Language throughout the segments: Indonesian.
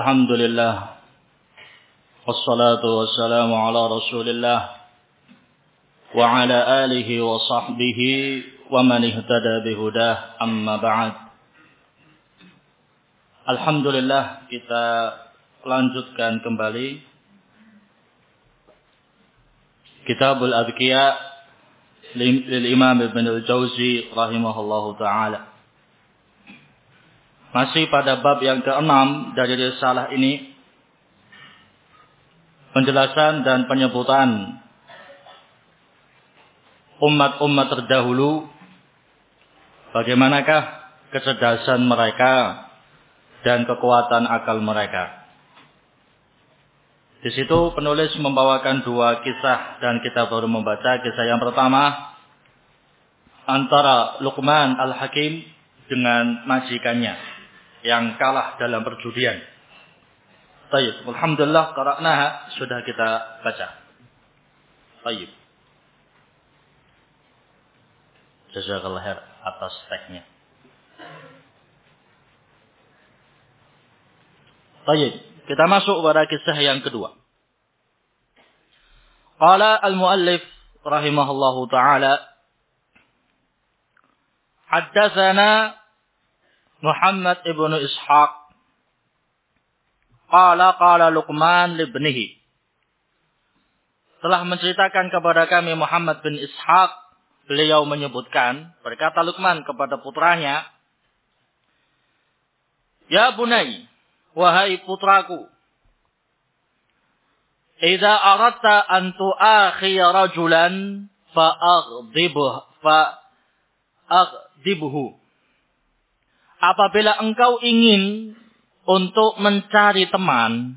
Alhamdulillah, wassalatu wassalamu ala rasulillah wa ala alihi wa sahbihi wa man ihtada bihudah, amma ba'd. Alhamdulillah, kita lanjutkan kembali Kitabul Adqiya lil Imam Ibn al-Jauzi rahimahullahu ta'ala. Masih pada bab yang ke-6 dari risalah ini, penjelasan dan penyebutan umat-umat terdahulu, bagaimanakah kecerdasan mereka dan kekuatan akal mereka. Di situ penulis membawakan dua kisah dan kita baru membaca kisah yang pertama antara Luqman Al-Hakim dengan majikannya yang kalah dalam perjudian. Baik, alhamdulillah qara'naha, sudah kita baca. Baik. Jazakallahu khair atas teksnya. Baik, kita masuk pada kisah yang kedua. Qala al-muallif rahimahullahu taala, haddatsana Muhammad ibnu Ishaq qala Luqman libnihi. Telah menceritakan kepada kami Muhammad bin Ishaq, beliau menyebutkan, berkata Luqman kepada putranya, ya bunai, wahai putraku, idza aradta an tu'akhiya rajulan fa'aghdibhu. Apabila engkau ingin untuk mencari teman,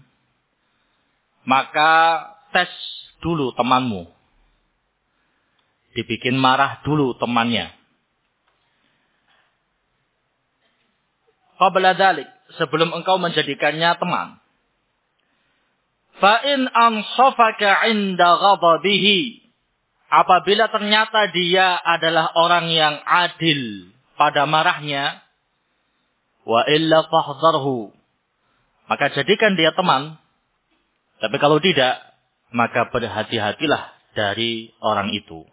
maka tes dulu temanmu. Dibikin marah dulu temannya. Qabla dzalik, sebelum engkau menjadikannya teman. Fa in ansafaka 'inda ghadabihi. Apabila ternyata dia adalah orang yang adil pada marahnya, wa illa fahdharhu, maka jadikan dia teman. Tapi kalau tidak, maka berhati-hatilah dari orang itu.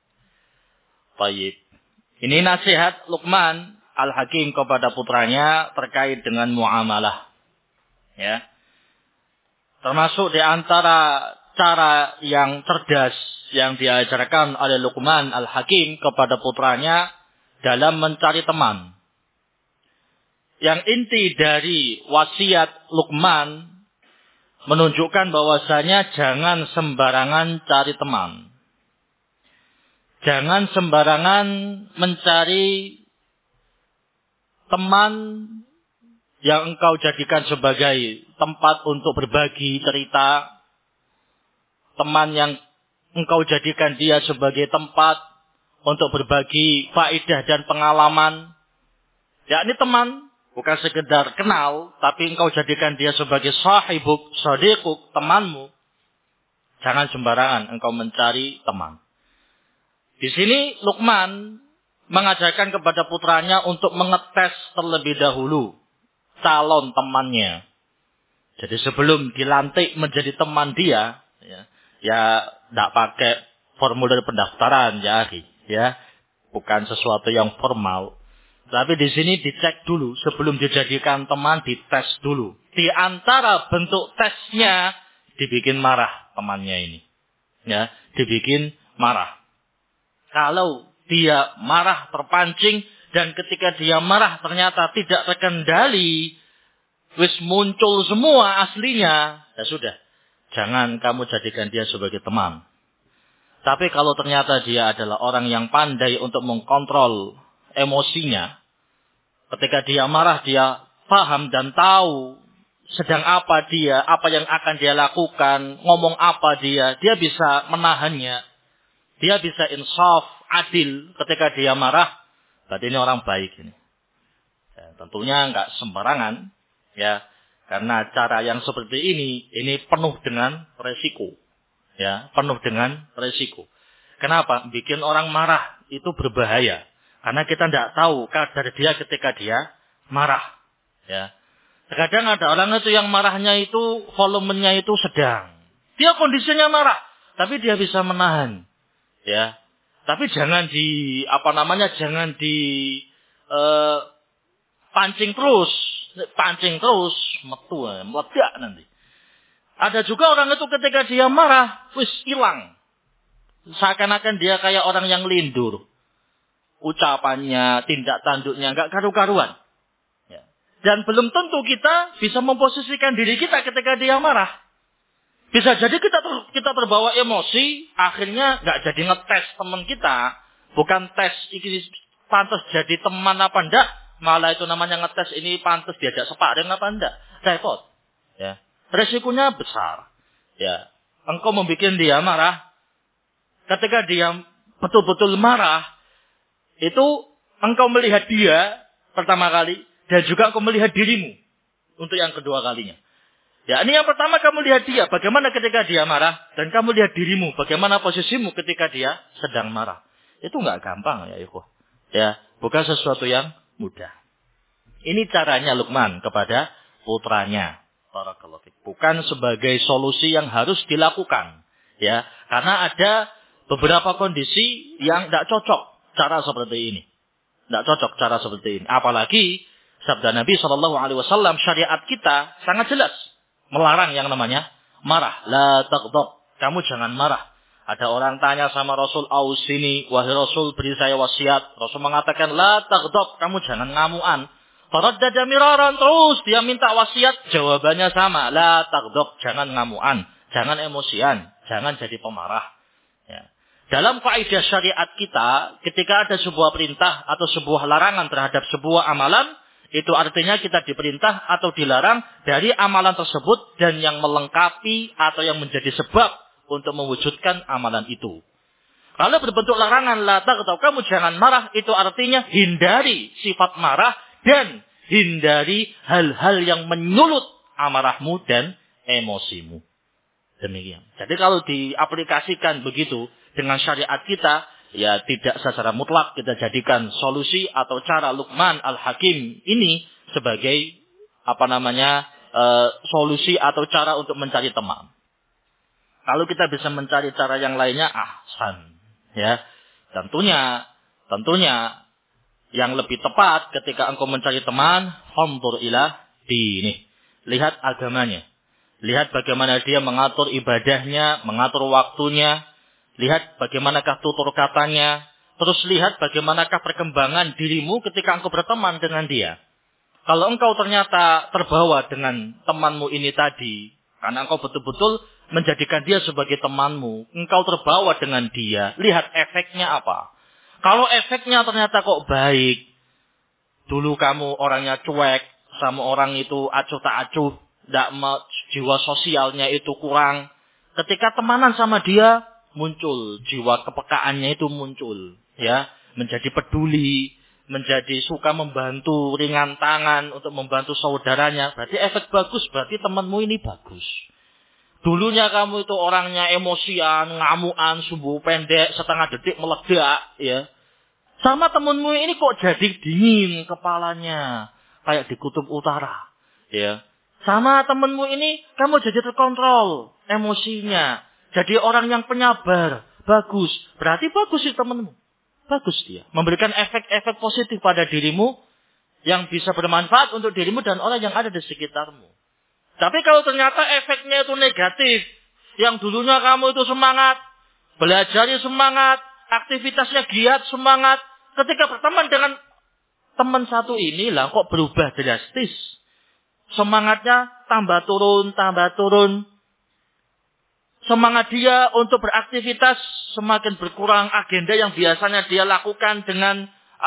Baik. Ini nasihat Luqman Al-Hakim kepada putranya terkait dengan muamalah. Ya. Termasuk di antara cara yang cerdas yang diajarkan oleh Luqman Al-Hakim kepada putranya dalam mencari teman. Yang inti dari wasiat Luqman menunjukkan bahwasanya jangan sembarangan cari teman. Jangan sembarangan mencari teman yang engkau jadikan sebagai tempat untuk berbagi cerita. Teman yang engkau jadikan dia sebagai tempat untuk berbagi faedah dan pengalaman. Yakni teman. Bukan sekedar kenal, tapi engkau jadikan dia sebagai sahibuk, sadiquk, temanmu. Jangan sembarangan engkau mencari teman. Di sini Luqman mengajarkan kepada putranya untuk mengetes terlebih dahulu calon temannya. Jadi sebelum dilantik menjadi teman dia, ya tidak pakai formulir pendaftaran, ya, bukan sesuatu yang formal. Tapi di sini dicek dulu sebelum dijadikan teman, dites dulu. Di antara bentuk tesnya dibikin marah temannya ini. Ya, dibikin marah. Kalau dia marah terpancing dan ketika dia marah ternyata tidak terkendali, wis muncul semua aslinya, ya sudah. Jangan kamu jadikan dia sebagai teman. Tapi kalau ternyata dia adalah orang yang pandai untuk mengkontrol emosinya, ketika dia marah, dia paham dan tahu sedang apa dia, apa yang akan dia lakukan, ngomong apa dia bisa menahannya. Dia bisa insaf, adil ketika dia marah. Berarti ini orang baik ini. Ya, tentunya enggak sembarangan, ya, karena cara yang seperti ini penuh dengan resiko. Ya, penuh dengan resiko. Kenapa? Bikin orang marah itu berbahaya. Karena kita tidak tahu kadar dia ketika dia marah. Ya. Terkadang ada orang itu yang marahnya itu volumenya itu sedang. Dia kondisinya marah, tapi dia bisa menahan. Ya. Tapi jangan jangan di pancing terus. Pancing terus, meledak nanti. Ada juga orang itu ketika dia marah, wis hilang. Seakan-akan dia kayak orang yang lindur. Ucapannya, tindak tanduknya enggak karu-karuan. Ya. Dan belum tentu kita bisa memposisikan diri kita ketika dia marah. Bisa jadi kita terbawa emosi, akhirnya enggak jadi ngetes teman kita. Bukan tes, ini pantas jadi teman apa enggak. Malah itu namanya ngetes, ini pantas diajak sparring apa enggak. Repot. Ya. Resikonya besar. Ya. Engkau membuat dia marah. Ketika dia betul-betul marah, itu engkau melihat dia pertama kali. Dan juga engkau melihat dirimu. Untuk yang kedua kalinya. Ya, ini yang pertama kamu lihat dia. Bagaimana ketika dia marah. Dan kamu lihat dirimu. Bagaimana posisimu ketika dia sedang marah. Itu enggak gampang ya ikhwah. Ya. Bukan sesuatu yang mudah. Ini caranya Luqman kepada putranya. Barakallahu fiik. Bukan sebagai solusi yang harus dilakukan. Ya, karena ada beberapa kondisi yang tidak cocok cara seperti ini. Tidak cocok cara seperti ini. Apalagi sabda Nabi SAW, syariat kita sangat jelas melarang yang namanya marah. La taghdab. Kamu jangan marah. Ada orang tanya sama Rasul, ausini, wahai Rasul, beri saya wasiat. Rasul mengatakan, la taghdab, kamu jangan ngamuan. Faraddada miraran, terus dia minta wasiat, jawabannya sama, la taghdab, jangan ngamuan, jangan emosian, jangan jadi pemarah. Ya. Dalam kaidah syariat kita, ketika ada sebuah perintah atau sebuah larangan terhadap sebuah amalan, itu artinya kita diperintah atau dilarang dari amalan tersebut dan yang melengkapi atau yang menjadi sebab untuk mewujudkan amalan itu. Kalau berbentuk larangan, la taghdab, kamu jangan marah, itu artinya hindari sifat marah dan hindari hal-hal yang menyulut amarahmu dan emosimu. Demikian. Jadi kalau diaplikasikan begitu dengan syariat kita, ya tidak secara mutlak kita jadikan solusi atau cara Luqman Al-Hakim ini sebagai solusi atau cara untuk mencari teman. Kalau kita bisa mencari cara yang lainnya, ahsan. Ya, tentunya yang lebih tepat ketika engkau mencari teman, fanzur ila dini. Lihat agamanya. Lihat bagaimana dia mengatur ibadahnya, mengatur waktunya. Lihat bagaimanakah tutur katanya. Terus lihat bagaimanakah perkembangan dirimu ketika engkau berteman dengan dia. Kalau engkau ternyata terbawa dengan temanmu ini tadi, karena engkau betul-betul menjadikan dia sebagai temanmu, engkau terbawa dengan dia, lihat efeknya apa. Kalau efeknya ternyata kok baik, dulu kamu orangnya cuek, sama orang itu acuh tak acuh, jiwa sosialnya itu kurang. Ketika temanan sama dia, muncul jiwa kepekaannya itu muncul, ya, menjadi peduli, menjadi suka membantu, ringan tangan untuk membantu saudaranya. Berarti efek bagus, berarti temanmu ini bagus. Dulunya kamu itu orangnya emosian, ngamuan, sumbu pendek, setengah detik meledak, ya. Sama temanmu ini kok jadi dingin kepalanya, kayak di kutub utara, ya. Sama temanmu ini kamu jadi terkontrol emosinya, jadi orang yang penyabar, bagus. Berarti bagus sih temanmu, bagus dia, memberikan efek-efek positif pada dirimu yang bisa bermanfaat untuk dirimu dan orang yang ada di sekitarmu. Tapi kalau ternyata efeknya itu negatif, yang dulunya kamu itu semangat, belajarnya semangat, aktivitasnya giat, semangat, ketika berteman dengan teman satu ini lah kok berubah drastis. Semangatnya tambah turun. Semangat dia untuk beraktivitas semakin berkurang, agenda yang biasanya dia lakukan dengan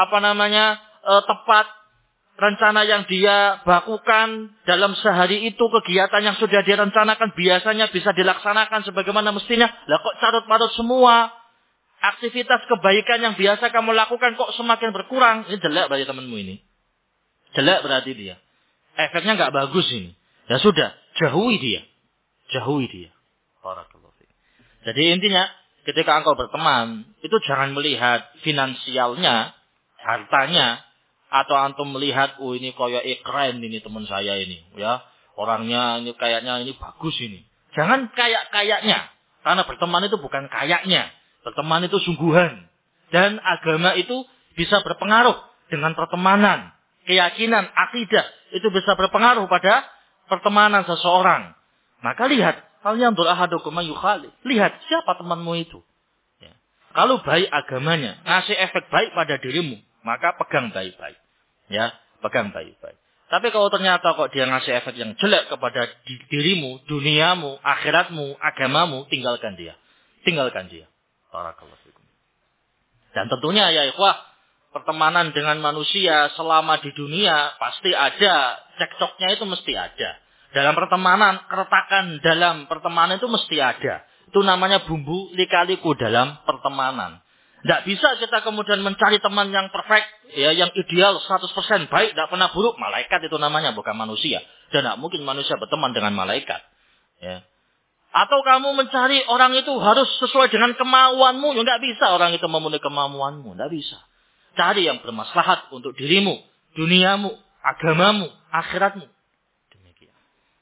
tepat. Rencana yang dia bakukan dalam sehari itu, kegiatan yang sudah dia rencanakan biasanya bisa dilaksanakan sebagaimana mestinya. Lah kok carut-marut semua. Aktivitas kebaikan yang biasa kamu lakukan kok semakin berkurang. Ini jelek berarti temanmu ini. Jelek berarti dia. Efeknya nggak bagus ini. Ya sudah, jauhi dia. Barakallahu fiik. Jadi intinya, ketika engkau berteman, itu jangan melihat finansialnya, hartanya, Atau antum melihat, oh ini kayak keren ini teman saya ini, ya. Orangnya ini kayaknya ini bagus ini. Jangan kayak-kayaknya. Karena berteman itu bukan kayaknya. Berteman itu sungguhan. Dan agama itu bisa berpengaruh dengan pertemanan. Keyakinan, akidah. Itu bisa berpengaruh pada pertemanan seseorang. Maka lihat. Falyanzur ahadukum man yukhalil. Lihat siapa temanmu itu. Ya. Kalau baik agamanya. Ngasih efek baik pada dirimu. Maka pegang baik-baik. Ya, pegang baik-baik. Tapi kalau ternyata kok dia ngasih efek yang jelek kepada dirimu, duniamu, akhiratmu, agamamu, tinggalkan dia. Tinggalkan dia. Barakallahu fikum. Dan tentunya ya ikhwah, pertemanan dengan manusia selama di dunia pasti ada. Cekcoknya itu mesti ada. Dalam pertemanan, keretakan dalam pertemanan itu mesti ada. Itu namanya bumbu lika-liku dalam pertemanan. Tidak bisa kita kemudian mencari teman yang perfect, ya, yang ideal 100% baik, tidak pernah buruk. Malaikat itu namanya, bukan manusia. Dan tidak mungkin manusia berteman dengan malaikat. Ya. Atau kamu mencari orang itu harus sesuai dengan kemauanmu, ya tidak bisa orang itu memenuhi kemauanmu, tidak bisa. Cari yang bermaslahat untuk dirimu, duniamu, agamamu, akhiratmu. Demikian.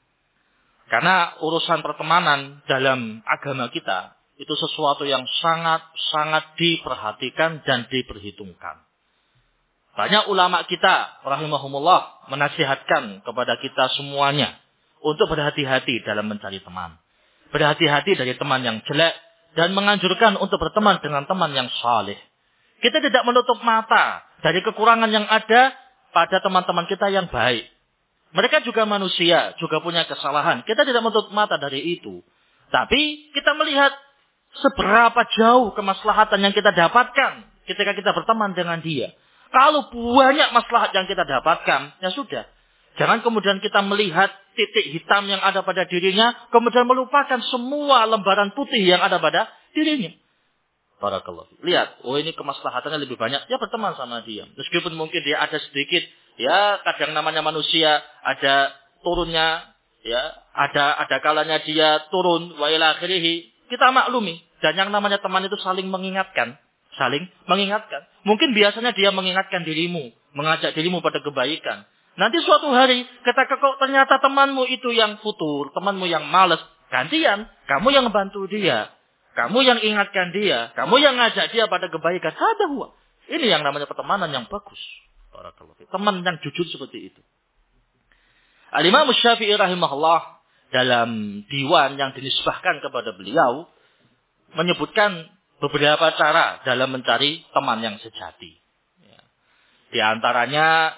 Karena urusan pertemanan dalam agama kita, itu sesuatu yang sangat-sangat diperhatikan dan diperhitungkan. Banyak ulama kita, rahimahumullah, menasihatkan kepada kita semuanya untuk berhati-hati dalam mencari teman. Berhati-hati dari teman yang jelek dan menganjurkan untuk berteman dengan teman yang saleh. Kita tidak menutup mata dari kekurangan yang ada pada teman-teman kita yang baik. Mereka juga manusia, juga punya kesalahan. Kita tidak menutup mata dari itu. Tapi kita melihat seberapa jauh kemaslahatan yang kita dapatkan ketika kita berteman dengan dia. Kalau banyak maslahat yang kita dapatkan, ya sudah. Jangan kemudian kita melihat titik hitam yang ada pada dirinya, kemudian melupakan semua lembaran putih yang ada pada dirinya. Barakallahu. Lihat, oh ini kemaslahatannya lebih banyak, ya berteman sama dia. Meskipun mungkin dia ada sedikit, ya kadang namanya manusia, ada turunnya, ya ada kalanya dia turun, wa ila akhirih. Kita maklumi. Dan yang namanya teman itu saling mengingatkan. Saling mengingatkan. Mungkin biasanya dia mengingatkan dirimu. Mengajak dirimu pada kebaikan. Nanti suatu hari, ketika kok ternyata temanmu itu yang futur. Temanmu yang malas. Gantian, kamu yang bantu dia. Kamu yang ingatkan dia. Kamu yang ngajak dia pada kebaikan. Hada huwa. Ini yang namanya pertemanan yang bagus. Teman yang jujur seperti itu. Al-Imam Syafi'i rahimahullah, dalam diwan yang dinisbahkan kepada beliau, menyebutkan beberapa cara dalam mencari teman yang sejati. Ya. Di antaranya,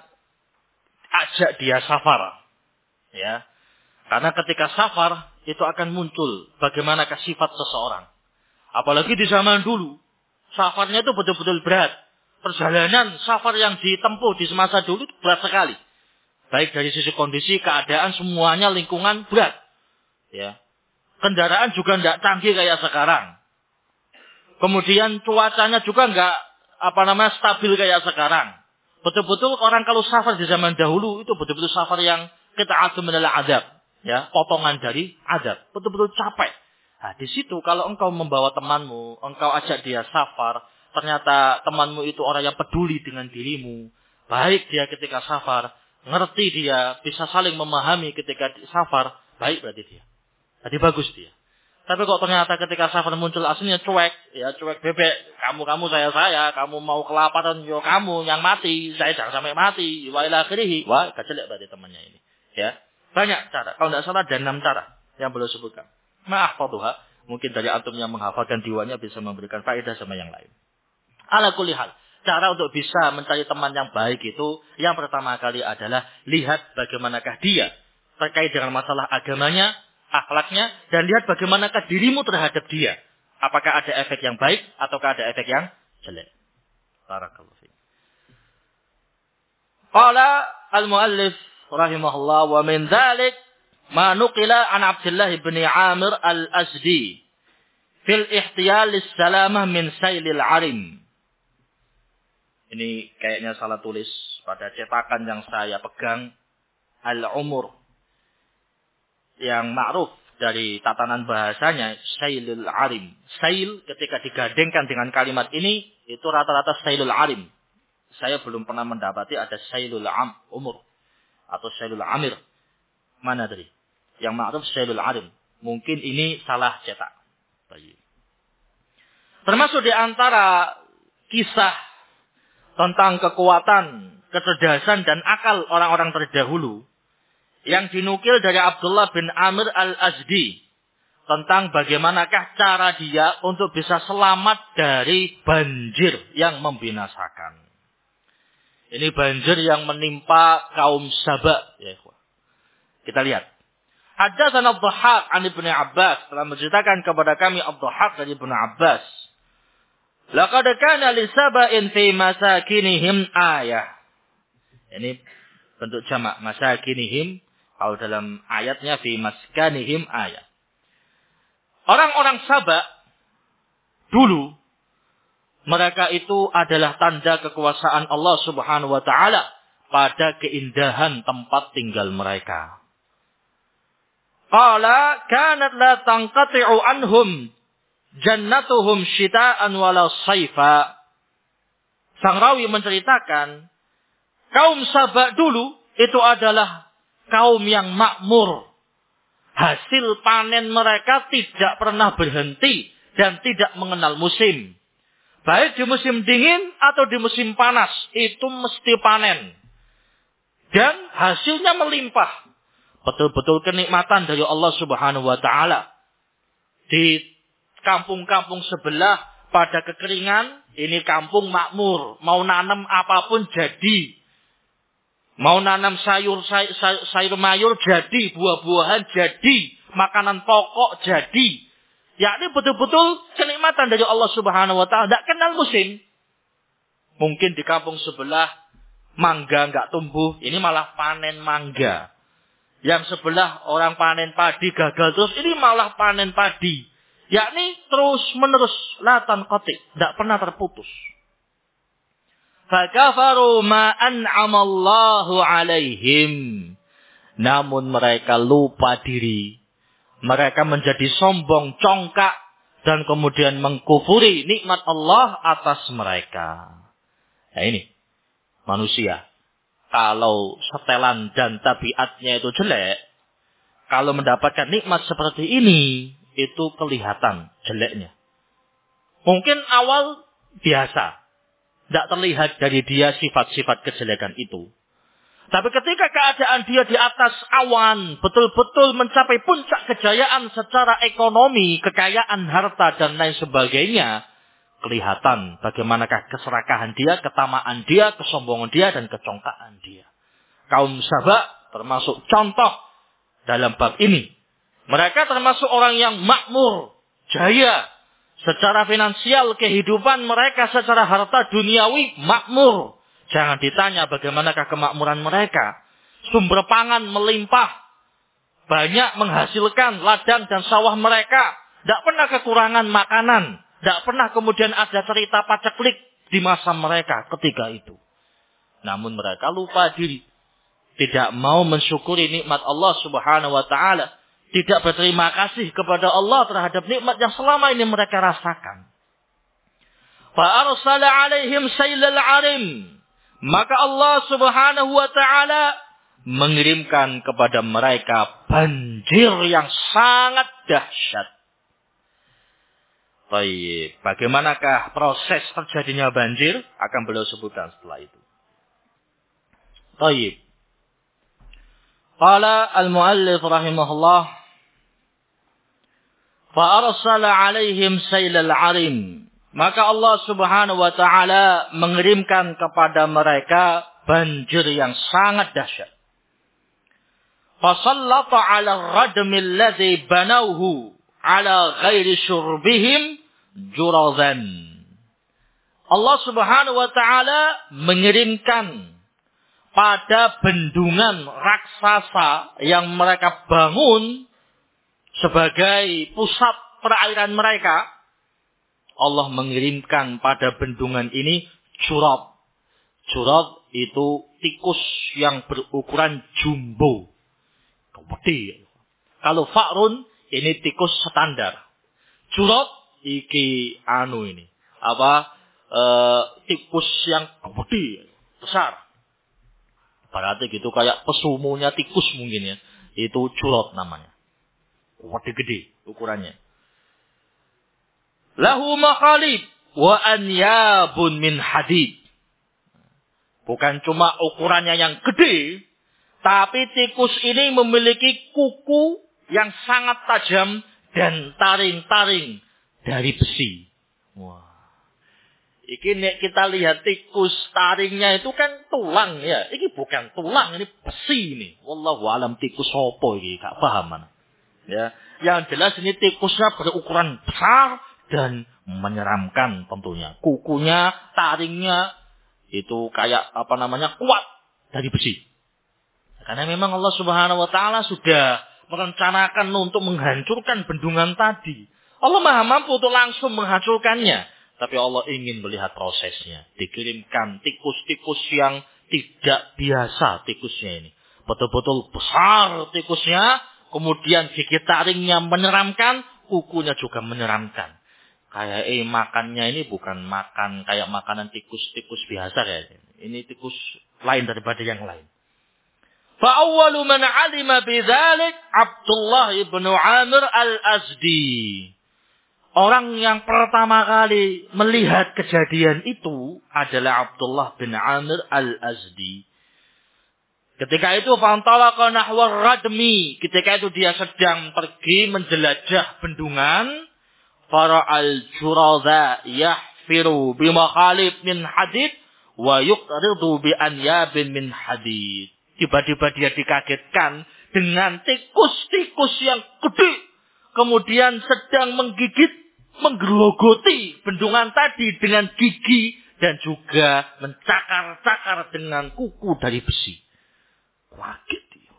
ajak dia safar. Ya. Karena ketika safar, itu akan muncul bagaimanakah sifat seseorang. Apalagi di zaman dulu, safarnya itu betul-betul berat. Perjalanan safar yang ditempuh di semasa dulu itu berat sekali. Baik dari sisi kondisi, keadaan, semuanya lingkungan berat. Ya. Kendaraan juga tidak canggih kayak sekarang. Kemudian cuacanya juga nggak stabil kayak sekarang. Betul-betul orang kalau safar di zaman dahulu itu betul-betul safar yang kita adalah adab, ya, potongan dari adab. Betul-betul capek. Nah, di situ kalau engkau membawa temanmu, engkau ajak dia safar, ternyata temanmu itu orang yang peduli dengan dirimu, baik dia ketika safar, ngerti dia, bisa saling memahami ketika safar, baik berarti dia. Jadi bagus dia. Tapi kok ternyata ketika safar muncul aslinya cuek, ya cuek bebek, kamu saya, kamu mau kelaparan, yo kamu yang mati, saya jangan sampai mati, wa ila akhirih, wah kecelek berarti temannya ini. Ya, banyak cara. Kalau tidak salah ada 6 cara yang belum sebutkan. Ma'ahfaduha, mungkin dari antum yang menghafalkan diwanya bisa memberikan faedah sama yang lain. Ala kulli hal, cara untuk bisa mencari teman yang baik itu, yang pertama kali adalah lihat bagaimanakah dia terkait dengan masalah agamanya, akhlaknya, dan lihat bagaimanakah dirimu terhadap dia. Apakah ada efek yang baik ataukah ada efek yang jelek. Barakallahu fiik. Qala al-muallif rahimahullah wa min dzalik ma nuqila an Abdullah bin Amir al-Asdi fil ihtiyal lis-salamah min sailil arim. Ini kayaknya salah tulis pada cetakan yang saya pegang, Al-Umur. Yang ma'ruf dari tatanan bahasanya, Sailul Arim. Sail ketika digandengkan dengan kalimat ini, itu rata-rata Sailul Arim. saya belum pernah mendapati ada Sailul Umur atau Sailul Amir. Mana tadi? Yang ma'ruf Sailul Arim. Mungkin ini salah cetak. Termasuk di antara kisah tentang kekuatan, kecerdasan dan akal orang-orang terdahulu yang dinukil dari Abdullah bin Amr al-Azdi tentang bagaimanakah cara dia untuk bisa selamat dari banjir yang membinasakan. Ini banjir yang menimpa kaum Saba, ya ikhwah. Kita lihat. Haddatsana Ad-Dhahhak an Ibnu Abbas, telah menceritakan kepada kami Ad-Dhahhak dari Ibnu Abbas. Laqad kana li Saba'in fi masakinihim ayah. Ini bentuk jamak masakinihim, kalau dalam ayatnya fi maskanihim ayah. Orang-orang Saba dulu mereka itu adalah tanda kekuasaan Allah Subhanahu wa taala pada keindahan tempat tinggal mereka. Qala kanat la tanqati'u anhum jannatuhum syita'an wala saifa. Sang rawi menceritakan kaum Saba dulu itu adalah kaum yang makmur. Hasil panen mereka tidak pernah berhenti dan tidak mengenal musim. Baik di musim dingin atau di musim panas, itu mesti panen. Dan hasilnya melimpah. Betul-betul kenikmatan dari Allah Subhanahu wa taala. Di kampung-kampung sebelah pada kekeringan, ini kampung makmur. Mau nanam apapun jadi. Mau nanam sayur mayur jadi, buah-buahan jadi, makanan pokok jadi. Yakni betul-betul kenikmatan dari Allah Subhanahu wa taala, tidak kenal musim. Mungkin di kampung sebelah mangga enggak tumbuh, ini malah panen mangga. Yang sebelah orang panen padi gagal terus, ini malah panen padi. Yakni terus-menerus la tanqati, tidak pernah terputus. Fakafaru ma an'amallahu alaihim. Namun mereka lupa diri. Mereka menjadi sombong, congkak. Dan kemudian mengkufuri nikmat Allah atas mereka. Nah ini. Manusia. Kalau setelan dan tabiatnya itu jelek. Kalau mendapatkan nikmat seperti ini. Itu kelihatan jeleknya. Mungkin awal biasa. Tidak terlihat dari dia sifat-sifat kejelekan itu. Tapi ketika keadaan dia di atas awan, betul-betul mencapai puncak kejayaan secara ekonomi, kekayaan, harta, dan lain sebagainya, kelihatan bagaimanakah keserakahan dia, ketamaan dia, kesombongan dia, dan kecongkaan dia. Kaum Saba termasuk contoh dalam bab ini. Mereka termasuk orang yang makmur, jaya, secara finansial kehidupan mereka secara harta duniawi makmur. Jangan ditanya bagaimanakah kemakmuran mereka. Sumber pangan melimpah. Banyak menghasilkan ladang dan sawah mereka. Tidak pernah kekurangan makanan. Tidak pernah kemudian ada cerita paceklik di masa mereka ketika itu. Namun mereka lupa diri. Tidak mau mensyukuri nikmat Allah Subhanahu wa ta'ala. Tidak berterima kasih kepada Allah terhadap nikmat yang selama ini mereka rasakan. Fa'arsala alaihim sailal arim. Maka Allah Subhanahu wa ta'ala mengirimkan kepada mereka banjir yang sangat dahsyat. Baik, bagaimanakah proses terjadinya banjir? Akan beliau sebutkan setelah itu. Baik. Qala al-muallif rahimahullah. Fa'arsala alaihim sailal arim. Maka Allah Subhanahu wa ta'ala mengirimkan kepada mereka banjir yang sangat dahsyat. Fasallata 'ala ar-radmi alladhi banawhu 'ala ghairi syurbihim jurazan. Allah Subhanahu wa ta'ala mengirimkan pada bendungan raksasa yang mereka bangun sebagai pusat perairan mereka, Allah mengirimkan pada bendungan ini jurad. Jurad itu tikus yang berukuran jumbo. Gede. Kalau fa'run ini tikus standar. Jurad iki ini. tikus yang gede, besar. Berarti gitu kayak pesumunya tikus mungkin ya. Itu culot namanya. Gede ukurannya. Lahu makhalib wa anyabun min hadid. Bukan cuma ukurannya yang gede, tapi tikus ini memiliki kuku yang sangat tajam dan taring-taring dari besi. Wah. Iki nek kita lihat tikus taringnya itu kan tulang ya. Iki bukan tulang, ini besi ini. Wallahu alam tikus apa iki, gak paham mana. Ya, yang jelas ini tikusnya berukuran besar dan menyeramkan tentunya. Kukunya, taringnya itu kayak kuat dari besi. Karena memang Allah Subhanahu wa taala sudah merencanakan untuk menghancurkan bendungan tadi. Allah Maha mampu untuk langsung menghancurkannya, tapi Allah ingin melihat prosesnya. Dikirimkan tikus-tikus yang tidak biasa tikusnya ini. Betul-betul besar tikusnya. Kemudian gigi taringnya menyeramkan, kukunya juga menyeramkan. Kayak makannya ini bukan makan kayak makanan tikus-tikus biasa kayaknya. Ini tikus lain daripada yang lain. Fa awwalu man 'alima bidzalik Abdullah ibn Amir al-Azdi. Orang yang pertama kali melihat kejadian itu adalah Abdullah bin Amir al-Azdi. Ketika itu fantalaqa nahwa radmi. Ketika itu dia sedang pergi menjelajah bendungan. Fara'al juradha yahfiru bimakhalib min hadid. Wa yuqridu bi anyabin min hadid. Tiba-tiba dia dikagetkan dengan tikus-tikus yang gede. Kemudian sedang menggigit, menggerogoti bendungan tadi dengan gigi. Dan juga mencakar-cakar dengan kuku dari besi. Kaget dia.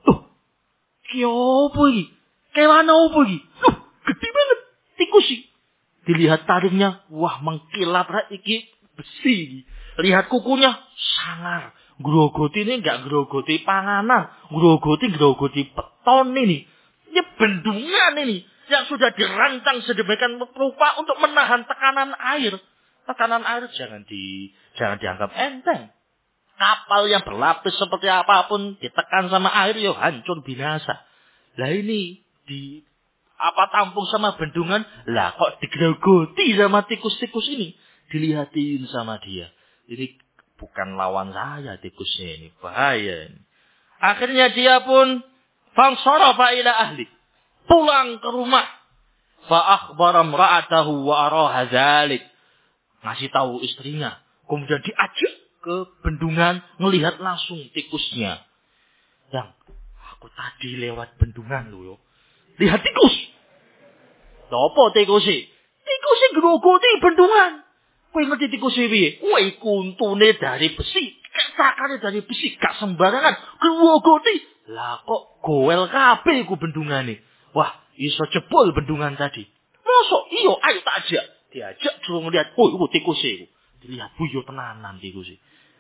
Loh, apa ini? Kewan apa ini? Loh, gede banget. Tikus sih. Dilihat taringnya, wah mengkilat iki besi. Lihat kukunya, sangar. Grogoti ini enggak grogoti panganan. Grogoti beton ini. Ini bendungan ini. Yang sudah dirancang sedemikian rupa untuk menahan tekanan air. Tekanan air jangan dianggap enteng. Kapal yang berlapis seperti apapun ditekan sama air ya hancur binasa. Lah ini tampung sama bendungan, lah kok digerogoti sama tikus-tikus ini. Dilihatin sama dia. Ini bukan lawan saya tikusnya ini, bahaya ini. Akhirnya dia pun fansarafa ila ahli. Pulang ke rumah. Fa akhbara imra'atahu wa araha dzalik. Ngasih tahu istrinya. Kemudian diajak ke bendungan, ngelihat langsung tikusnya. Yang, aku tadi lewat bendungan loh. Lihat tikus. Apa tikusnya? Tikusnya gerogoti bendungan. Kau ngerti tikusnya piye? Wah, kuntune dari besi. Cakarnya dari besi. Gak sembarangan. Gerogoti. Lah kok goel kabeh ku bendungan nih. Wah, iso jebol bendungan tadi. Mosok iyo, ayo tak ajak. Diajak suruh ngelihat. Oh, itu tikusnya. Dilihat, buyo tenanan tikusnya.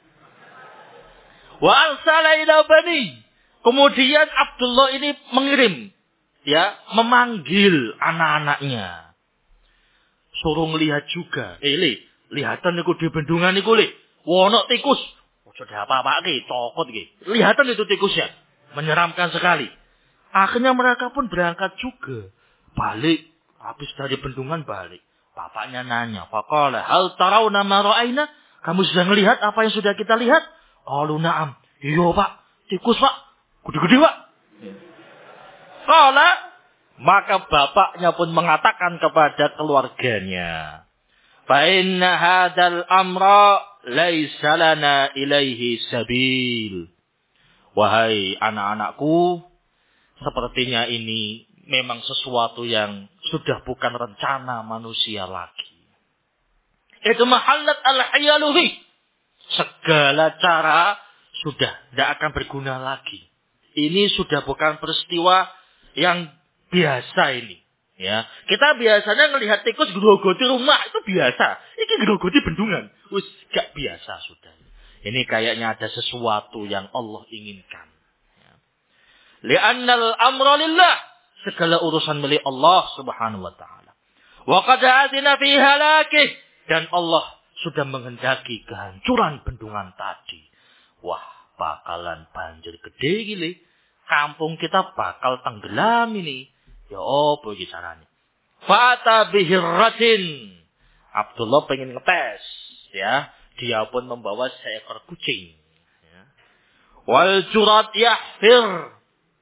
Wa arsala ila bani. Kemudian Abdullah ini mengirim, memanggil anak-anaknya. Suruh melihat juga. Lihatan niku di bendungan niku le. Wono tikus. Ojo apa-apake, cokot iki. Lihatan itu tikusnya. Menyeramkan sekali. Akhirnya mereka pun berangkat juga. Balik. Habis dari bendungan balik. Bapaknya nanya, faqala hal tarawna ma ra'ayna? Kamu sudah melihat apa yang sudah kita lihat? Qalu na'am. Iya, Pak. Tikus, Pak. Gede-gede, Pak. Qala, maka bapaknya pun mengatakan kepada keluarganya, fa inna hadzal amra laisa lana ilaihi sabil. Wahai anak-anakku, sepertinya ini memang sesuatu yang sudah bukan rencana manusia lagi. Itu mahallat al-hiyaluhi. Segala cara sudah tidak akan berguna lagi. Ini sudah bukan peristiwa yang biasa ini. Ya, kita biasanya ngelihat tikus gerogoti rumah itu biasa. Ini gerogoti bendungan, wis gak biasa sudah. Ini kayaknya ada sesuatu yang Allah inginkan. Ya. Li'annal amra lillah, segala urusan milik Allah Subhanahu wa taala. Wa qad adina fi halakih, dan Allah sudah menghendaki kehancuran bendungan tadi. Wah, bakalan banjir gede gini. Kampung kita bakal tenggelam ini. Ya apa iki carane? Fata bihirratin. Abdullah pengen ngetes, ya. Dia pun membawa seekor kucing. Ya. Wal jurat yahfir.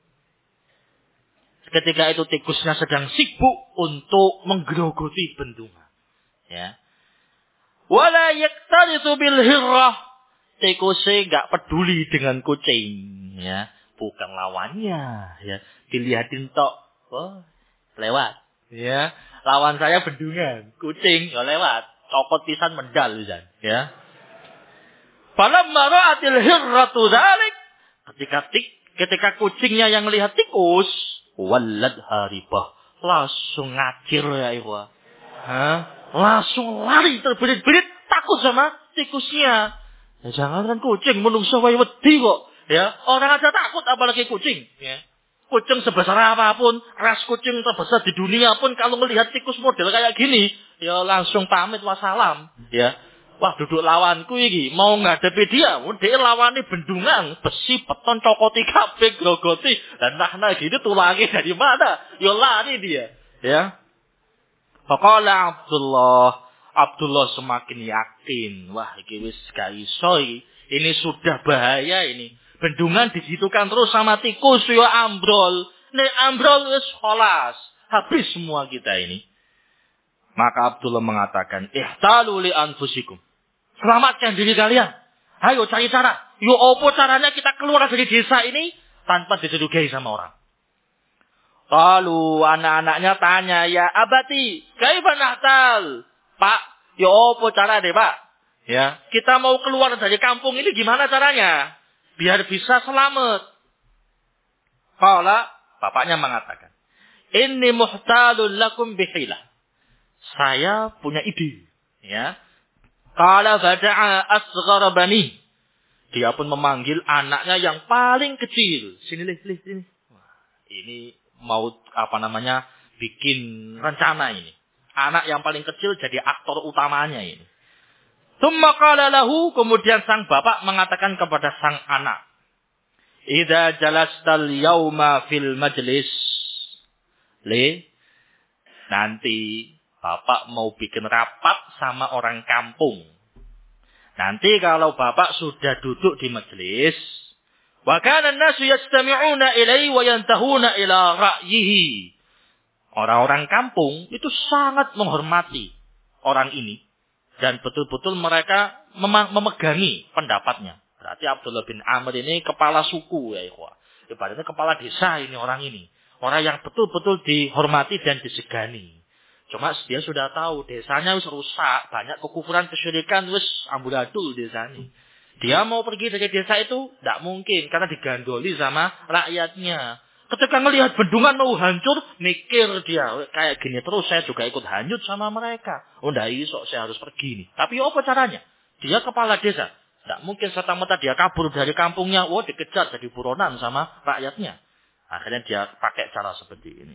Ketika itu tikusnya sedang sibuk untuk menggerogoti bendungan. Ya. Wala yaktaritu bil hirrah. Tikusnya enggak peduli dengan kucing, ya. Bukan lawannya, ya. Dilihatin tok, oh, lewat, ya. Lawan saya bendungan, kucing ya lewat, cokot pisan mendal pisan, ya. Falamma ra'atil hirratu dzalik, ketika kucingnya yang lihat tikus, walad haribah, langsung ngacir ya ikhwah. Langsung lari terberit-berit takut sama tikusnya. Ya jangankan kucing, menungso wae wedi kok. Ya, orang aja takut apalagi kucing, ya. Kucing sebesar apapun, ras kucing terbesar di dunia pun kalau melihat tikus model kayak gini, ya langsung pamit wassalam, ya. Wah, duduk lawanku iki, mau ngadepi dia, dia lawannya bendungan, besi, beton, cokoti kabeh, grogoti, dan nah gini tulangnya dari mana? Ya lari dia, ya. Faqala Abdullah semakin yakin, wah iki wis gak iso iki. Ini sudah bahaya ini. Bendungan digitukan terus sama tikus ya ambrol. Nek ambrol wis kholas, habis semua kita ini. Maka Abdullah mengatakan, "Ihtalu li anfusikum." Selamatkan diri kalian. Ayo cari cara. Yo opo caranya kita keluar dari desa ini tanpa dicurigai sama orang. Lalu anak-anaknya tanya, "Ya abati, kaifa nahtal?" Pak, yo opo cara deh, Pak? Ya, kita mau keluar dari kampung ini gimana caranya? Biar bisa selamat. Qala, bapaknya mengatakan, "Inni muhtalun lakum bihilah." Saya punya ide, ya. Qala fada'a asghara bani. Dia pun memanggil anaknya yang paling kecil. Sini, sini. Wah, ini mau bikin rencana ini. Anak yang paling kecil jadi aktor utamanya ini. Tsumma qala lahu, kemudian sang bapak mengatakan kepada sang anak, "Idza jalastal yauma fil majlis." Nanti bapak mau bikin rapat sama orang kampung. Nanti kalau bapak sudah duduk di majelis, wa kana an-nasu yastami'una ilaihi wa yantahuna ila ra'yihi. Orang-orang kampung itu sangat menghormati orang ini. Dan betul-betul mereka memegangi pendapatnya. Berarti Abdullah bin Amr ini kepala suku ya ikhwah. Ibaratnya kepala desa ini orang ini. Orang yang betul-betul dihormati dan disegani. Cuma dia sudah tahu desanya wis rusak. Banyak kekufuran kesyirikan wis amburadul desanya. Dia mau pergi dari desa itu tidak mungkin. Karena digandoli sama rakyatnya. Ketika melihat bendungan mau hancur, mikir dia, kayak gini terus saya juga ikut hanyut sama mereka. Oh enggak iso, saya harus pergi nih. Tapi apa caranya? Dia kepala desa. Tidak mungkin serta-merta dia kabur dari kampungnya, dikejar jadi buronan sama rakyatnya. Akhirnya dia pakai cara seperti ini.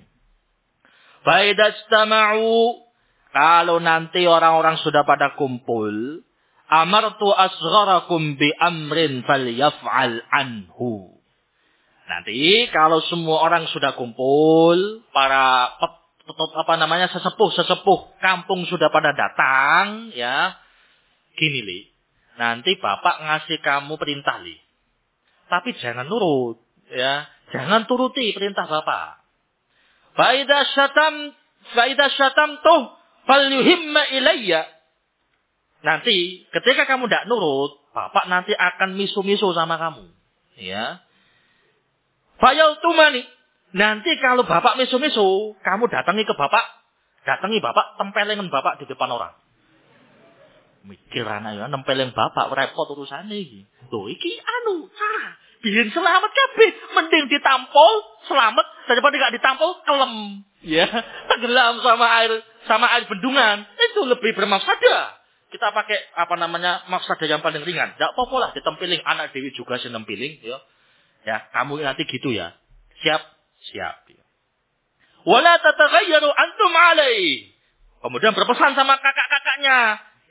Faidastama'u, kalau nanti orang-orang sudah pada kumpul, amartu asgharakum bi amrin falyaf'al anhu. Nanti kalau semua orang sudah kumpul, para sesepuh kampung sudah pada datang, ya. Gini, Li. Nanti Bapak ngasih kamu perintah, Li. Tapi jangan nurut, ya. Jangan turuti perintah Bapak. Fa idza syatamtu falyuhimma ilayya. Nanti ketika kamu tidak nurut, Bapak nanti akan misu-misu sama kamu, ya. Fayal tumani. Nanti kalau Bapak misu-misu, kamu datangi Bapak, tempelin Bapak di depan orang. Mikir anak ya, nempelin Bapak repot urusannya iki. Loh, iki cara biar selamat kabeh, mending ditampol selamat daripada enggak ditampol kelem. Ya, tenggelam sama air bendungan. Itu lebih bermafsadah. Kita pakai mafsadah yang paling ringan. Enggak apa-apa lah ditempelin, anak dewi juga sih nempelin, ya. Ya, kamu nanti gitu ya. Siap. Ya. Wala tataghayyaru antum alai. Kemudian berpesan sama kakak-kakaknya.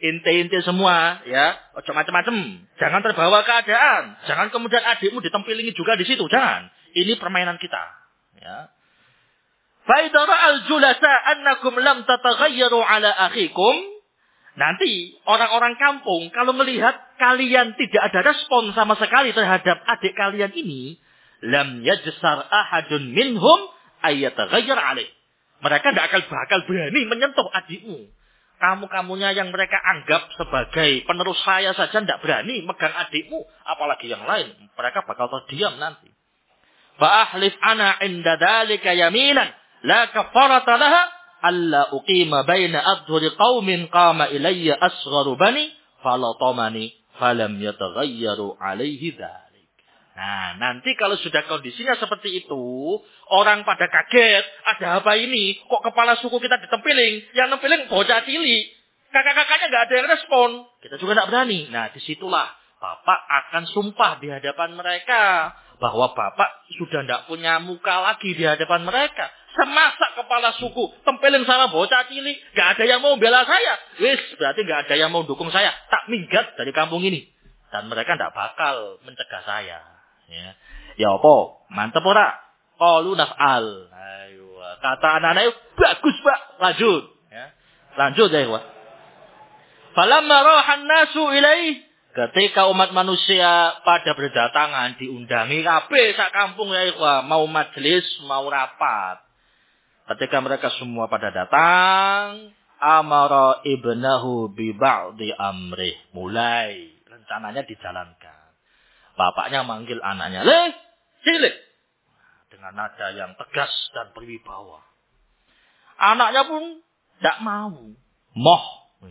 Inti-inti semua, ya. Ojo macam-macam. Jangan terbawa keadaan. Jangan kemudian adikmu ditempilingi juga di situ. Jangan. Ini permainan kita. Ya. فَإِذَا رَأَى الْجُلَسَاءَ أَنَّكُمْ لَمْ تَتَغَيَّرُوا عَلَى أَخِيكُمْ. Nanti orang-orang kampung kalau melihat kalian tidak ada respon sama sekali terhadap adik kalian ini, lam yajsar ahadun minhum ayyataghayyar alaih. Mereka tidak bakal berani menyentuh adikmu. Kamu-kamunya yang mereka anggap sebagai penerus saya saja tidak berani megang adikmu, apalagi yang lain. Mereka bakal terdiam nanti. Fa'ahlif ana inda dhalika yaminan la kafarata laha alla uqima baina adhuri qaumin qama ilayya asgharu bani falatamani falam yataghayyaru alaihi dhalik. Nah, nanti kalau sudah kondisinya seperti itu, orang pada kaget, ada apa ini? Kok kepala suku kita ditempiling? Yang nempiling bocah cilik. Kakak-kakaknya nggak ada yang respon. Kita juga nggak berani. Nah, disitulah Bapak akan sumpah di hadapan mereka bahwa Bapak sudah tidak punya muka lagi di hadapan mereka. Semasa kepala suku tempelin sama bocah cilik, nggak ada yang mau bela saya. Wis, berarti nggak ada yang mau dukung saya. Tak minggat dari kampung ini. Dan mereka tidak bakal mencegah saya. Ya apa? Mantep ora? Qalu naf'al. Ayo, kata anak-anak bagus, Pak. Lanjut. Ya. Lanjut ya, Pak. Falamma rahan nasu ilaih. Ketika umat manusia pada berdatangan diundangi kabeh sak kampung ya ikhwah, mau majelis, mau rapat. Ketika mereka semua pada datang, amara ibnahu bi ba'di amrih. Mulai rencananya dijalankan. Bapaknya manggil anaknya, "Leh, sini." Dengan nada yang tegas dan berwibawa. Anaknya pun tidak mau. Moh.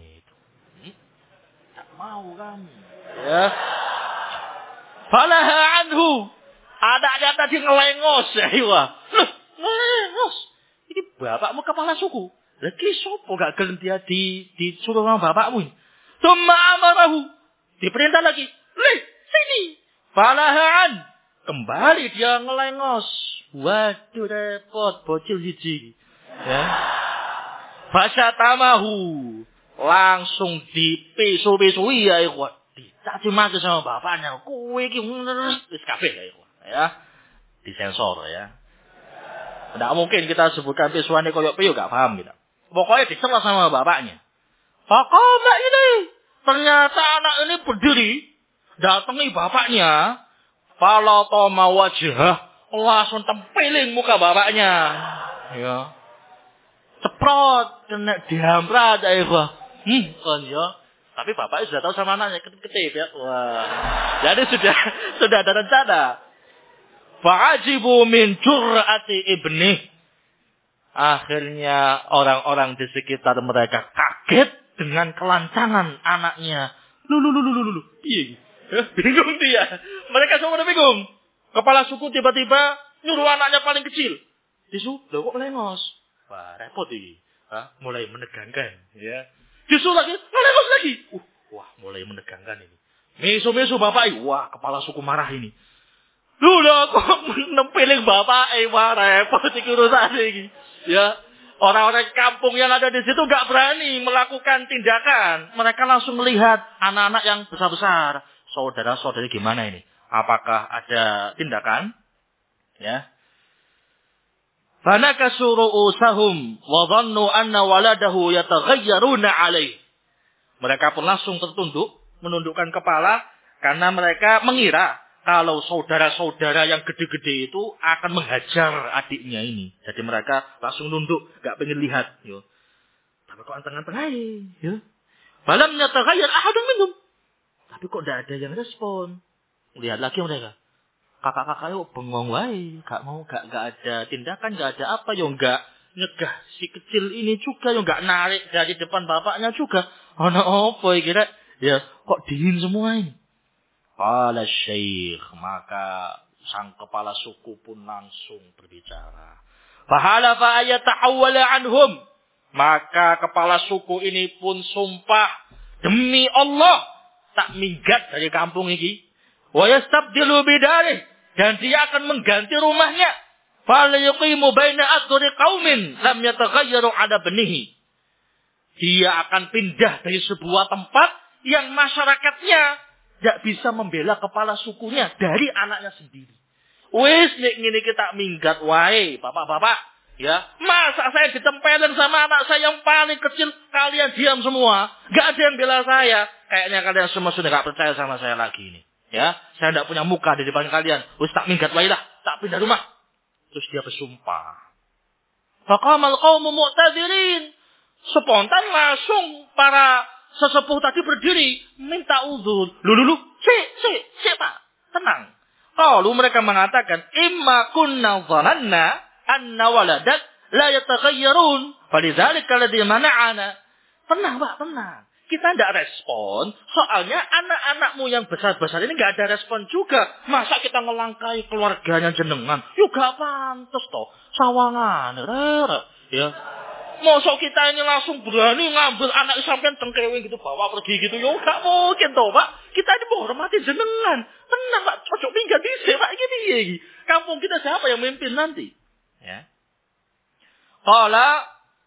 Tidak mau kamu. Ya. Falaha anhu. Anaknya tadi ngelengos. Ya, loh, ngelengos. Ini bapakmu kepala suku. Lagi sopo gak gelem dia disuruh sama bapakmu. Tsumma amarahu. Diperintah lagi. Leh, sini. Falahan. Kembali dia ngelengos. Waduh repot. Bocil hiji. Ya. Fasyatamahu. Langsung dipisu-pisui ya ikhwan. Dicaci maki sama bapaknya. Kowe iki wis kabeh ya ikhwan. Ya. Disensor ya. Tidak mungkin kita sebutkan pisuannya koyok piyu gak paham kita. Pokoknya dicelah sama bapaknya. Faqama ini. Ternyata anak ini berdiri. Datangi bapaknya, falatama wajhah, langsung tempeling muka bapaknya. Ya. Ceprot, kena dihamprat ya, Pak. Kan ya. Tapi bapaknya sudah tahu sama anaknya, ketip ya. Wah. Jadi sudah ada rencana. Fa'ajibu min jur'ati ibnih. Akhirnya orang-orang di sekitar mereka kaget dengan kelancangan anaknya. Lu. Iya. Bingung dia. Mereka semua udah bingung. Kepala suku tiba-tiba nyuruh anaknya paling kecil. Disuruh, kok melengos? Wah, repot ini. Mulai menegangkan. Ya. Disuruh lagi, melengos lagi. Wah, mulai menegangkan ini. Mesu-mesu bapak. Wah, kepala suku marah ini. Lah kok nempeling bapak. Wah, repot ini urusan ini. Ya. Orang-orang kampung yang ada di situ gak berani melakukan tindakan. Mereka langsung melihat anak-anak yang besar-besar. Saudara-saudari gimana ini? Apakah ada tindakan? Ya. Fanakasu ru'usahum wa dhannu anna waladahu yataghayyaruna alaih. Mereka pun langsung tertunduk, menundukkan kepala karena mereka mengira kalau saudara-saudara yang gede-gede itu akan menghajar adiknya ini. Jadi mereka langsung nunduk, gak pengen lihat. Yo. Tapi kok anteng-anteng aja. Ya. Falam yataghayyar ahadun minhum. Tapi kok tidak ada yang respon. Lihat lagi mereka. Kakak-kakaknya bengong wae. Gak ada tindakan, gak ada apa. Yang gak nyegah si kecil ini juga. Yang gak narik dari depan bapaknya juga. Anak apa kira? Ya, kok dingin semua ini. Qala syekh. Maka sang kepala suku pun langsung berbicara. Fahalafa ayatahawwala anhum. Maka kepala suku ini pun sumpah. Demi Allah. Tak minggat dari kampung ini. Wa yastabdilu bidarih. Dan dia akan mengganti rumahnya. Fala yuqimu baina adhuri qaumin lam yataghayyaru ala banihi. Dia akan pindah dari sebuah tempat yang masyarakatnya tidak bisa membela kepala sukunya dari anaknya sendiri. Wis nek ngene iki tak minggat wae, bapak-bapak. Ya, masa saya ditempelin sama anak saya yang paling kecil, kalian diam semua. Gak ada yang bela saya. Kayaknya kalian semua sudah gak percaya sama saya lagi ini. Ya, saya tidak punya muka di depan kalian. Wis tak minggat wae lah, tak pindah rumah. Terus dia bersumpah. Faqamal qaumu mu'tadirin. Spontan langsung para sesepuh tadi berdiri minta uzur. Lulu, si, Pak. Tenang. Kalau mereka mengatakan, imma kunna dhananna anna waladak la yataghayyarun. Falidzalika alladhi mana'ana. Tenang, Pak, tenang. Kita tidak respon, soalnya anak-anakmu yang besar-besar ini nggak ada respon juga. Masa kita ngelangkai keluarganya jenengan? Yuk gak pantas toh, sawangan, ya. Masa kita ini langsung berani ngambil anak sampean cengkewing gitu, bawa pergi gitu, yuk gak mungkin toh, Pak. Kita ini menghormati jenengan. Tenang, Pak, cocok minggat bisa, Pak, gini. Kampung kita siapa yang memimpin nanti? Ya. Kalau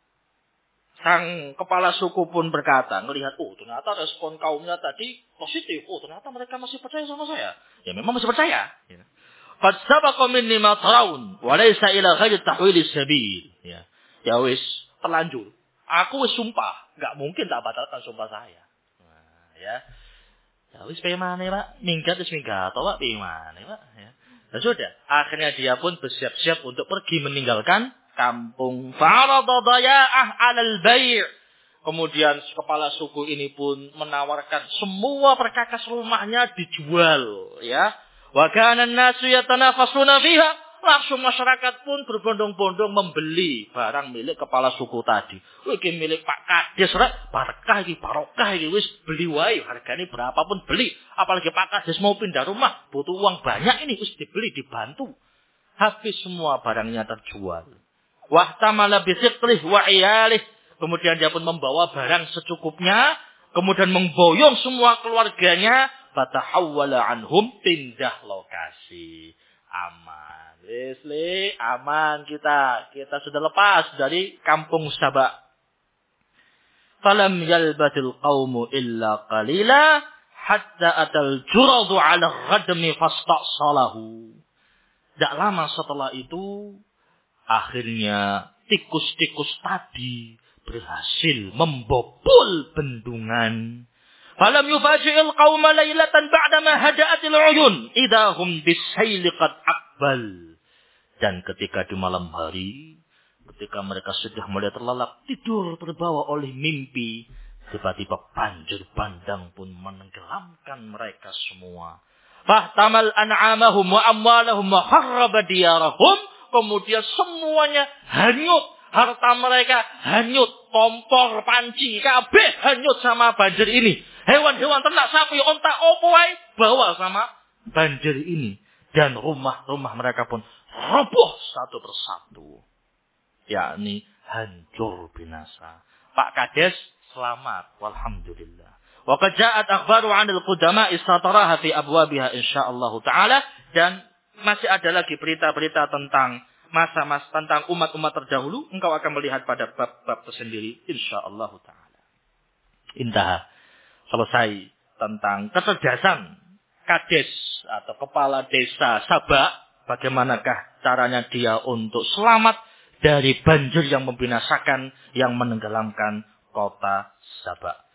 sang kepala suku pun berkata, melihat, ternyata respon kaumnya tadi positif. Ternyata mereka masih percaya sama saya. Ya memang masih percaya. Qad sabaqa minni ma tarawun wa laysa ila ghairi tahwil sabil. Ya wis, terlanjur. Aku wis sumpah, enggak mungkin tak batalkan sumpah saya. Nah, ya. Ya wis piye maneh, Pak? Minggat wis minggat, Pak, piye maneh, Pak? Ya. Dan sudah, akhirnya dia pun bersiap-siap untuk pergi meninggalkan kampung. Fa'arada daya'ah 'alal bai'. Kemudian kepala suku ini pun menawarkan semua perkakas rumahnya dijual, ya. Wa kana an-nasu yatanafasuna fiha. Langsung masyarakat pun berbondong-bondong membeli barang milik kepala suku tadi. Iki milik Pak Kades rek, barokah iki wis beli wae, hargane berapapun beli. Apalagi Pak Kades mau pindah rumah, butuh uang banyak ini wis dibeli, dibantu. Habis semua barangnya terjual. Wahtamala bisiqlih wa iyalih. Kemudian dia pun membawa barang secukupnya, kemudian memboyong semua keluarganya, fatahawwala anhum, pindah lokasi. Aman. Leslie, aman kita. Kita sudah lepas dari kampung Saba. Falam yalbatil qawmu illa qalila hatta atal juradu ala ghadmi fasta'salahu. Tidak lama setelah itu, akhirnya tikus-tikus tadi berhasil membobol bendungan. Falam yufaji'il qawma laylatan ba'dama hada'atil uyun idahum bisayli qad aqbal. Dan ketika di malam hari, ketika mereka sudah mulai terlelap, tidur terbawa oleh mimpi, tiba-tiba banjir bandang pun menenggelamkan mereka semua. Fahtamal an'amahum wa amwalahum wa kharraba diyarahum. Kemudian semuanya hanyut. Harta mereka hanyut. Kompor, panci, kabeh hanyut sama banjir ini. Hewan-hewan ternak, sapi, onta, opo wae bawa sama banjir ini. Dan rumah-rumah mereka pun roboh satu persatu. Yakni hancur binasa. Pak Kades selamat. Walhamdulillah. Wa qad ja'at akhbaru 'anil qudama istataraha fi abwabiha insyaallah taala. Dan masih ada lagi berita-berita tentang masa-masa tentang umat-umat terdahulu. Engkau akan melihat pada bab-bab tersendiri insyaallah taala. Indah. Selesai tentang kecerdasan Kades atau kepala desa Saba. Bagaimanakah caranya dia untuk selamat dari banjir yang membinasakan, yang menenggelamkan kota Saba.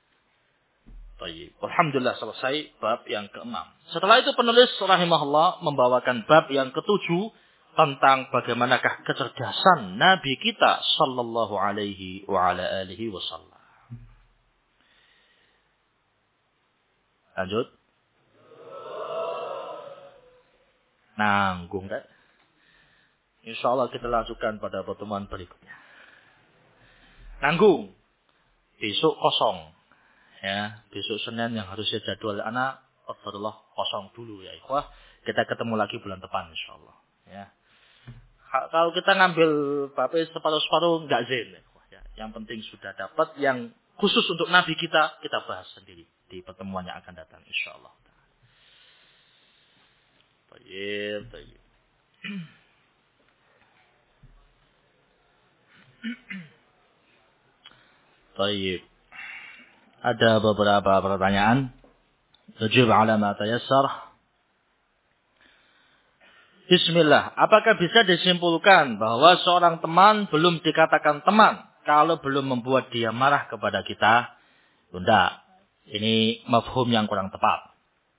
Alhamdulillah selesai bab yang ke-6. Setelah itu penulis rahimahullah membawakan bab yang ke-7 tentang bagaimanakah kecerdasan Nabi kita sallallahu alaihi wa ala alihi wasallam. Lanjut. Nanggung kan? InsyaAllah kita lanjutkan pada pertemuan berikutnya. Nanggung. Besok kosong. Ya, besok Senin yang harusnya jadwal anak, Astagfirullah, kosong dulu ya ikhwah. Kita ketemu lagi bulan depan insyaallah. Ya. Kalau kita ngambil bape separuh-separuh enggak zen ya. Yang penting sudah dapat yang khusus untuk Nabi kita bahas sendiri di pertemuan yang akan datang insyaallah. Baik. Baik. Ada beberapa pertanyaan. Ujib ala ma tayassar. Bismillah. Apakah bisa disimpulkan bahwa seorang teman belum dikatakan teman kalau belum membuat dia marah kepada kita? Tidak. Ini mafhum yang kurang tepat.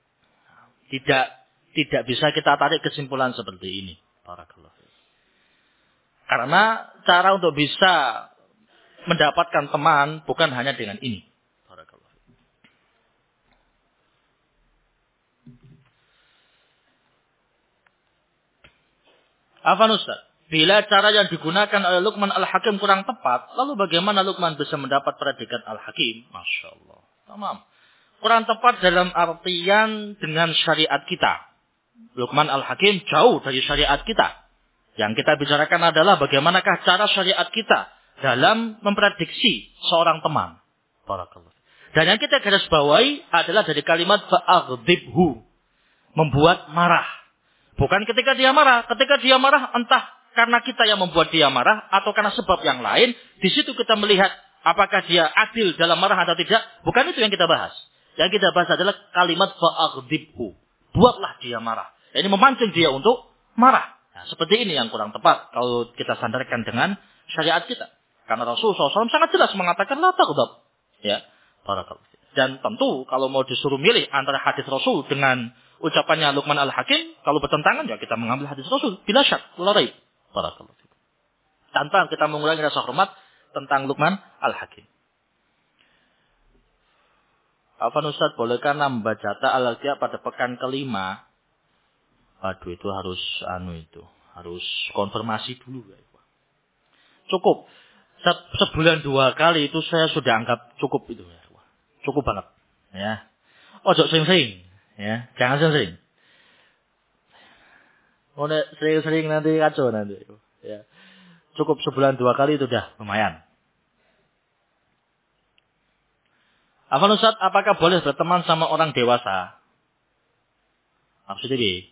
Tidak bisa kita tarik kesimpulan seperti ini. Barakallahu. Karena cara untuk bisa mendapatkan teman bukan hanya dengan ini. Barakallahu. Afwan Ustaz, bila cara yang digunakan oleh Luqman Al-Hakim kurang tepat, lalu bagaimana Luqman bisa mendapat predikat Al-Hakim? Masya Allah. Tamam. Kurang tepat dalam artian dengan syariat kita. Luqman Al-Hakim jauh dari syariat kita. Yang kita bicarakan adalah bagaimanakah cara syariat kita dalam memprediksi seorang teman. Barakallah. Dan yang kita garis bawahi adalah dari kalimat fa'aghdibhu. Membuat marah. Bukan ketika dia marah. Ketika dia marah entah karena kita yang membuat dia marah atau karena sebab yang lain. Di situ kita melihat apakah dia adil dalam marah atau tidak. Bukan itu yang kita bahas. Yang kita bahas adalah kalimat fa'aghdibhu. Buatlah dia marah. Ini memancing dia untuk marah. Nah, seperti ini yang kurang tepat kalau kita sandarkan dengan syariat kita. Karena Rasulullah SAW sangat jelas mengatakan la taghdab. Ya, barakallahu. Dan tentu kalau mau disuruh milih antara hadis Rasul dengan ucapannya Luqman Al-Hakim, kalau bertentangan ya kita mengambil hadis Rasul bila syak, wala raib. Barakallahu. Tanpa kita mengurangi rasa hormat tentang Luqman Al-Hakim. Afwan Ustaz, bolehkah nambah jatah al-Alqiyah pada pekan kelima? Waduh, itu harus konfirmasi dulu. Cukup. Sebulan 2 kali itu saya sudah anggap cukup itu. Cukup banget. Ya. Ojo sering-sering. Ya. Jangan sering-sering. Udah sering-sering nanti kacau nanti. Ya. Cukup sebulan 2 kali itu udah lumayan. Afwan Ustaz, apakah boleh berteman sama orang dewasa? Maksudnya ini?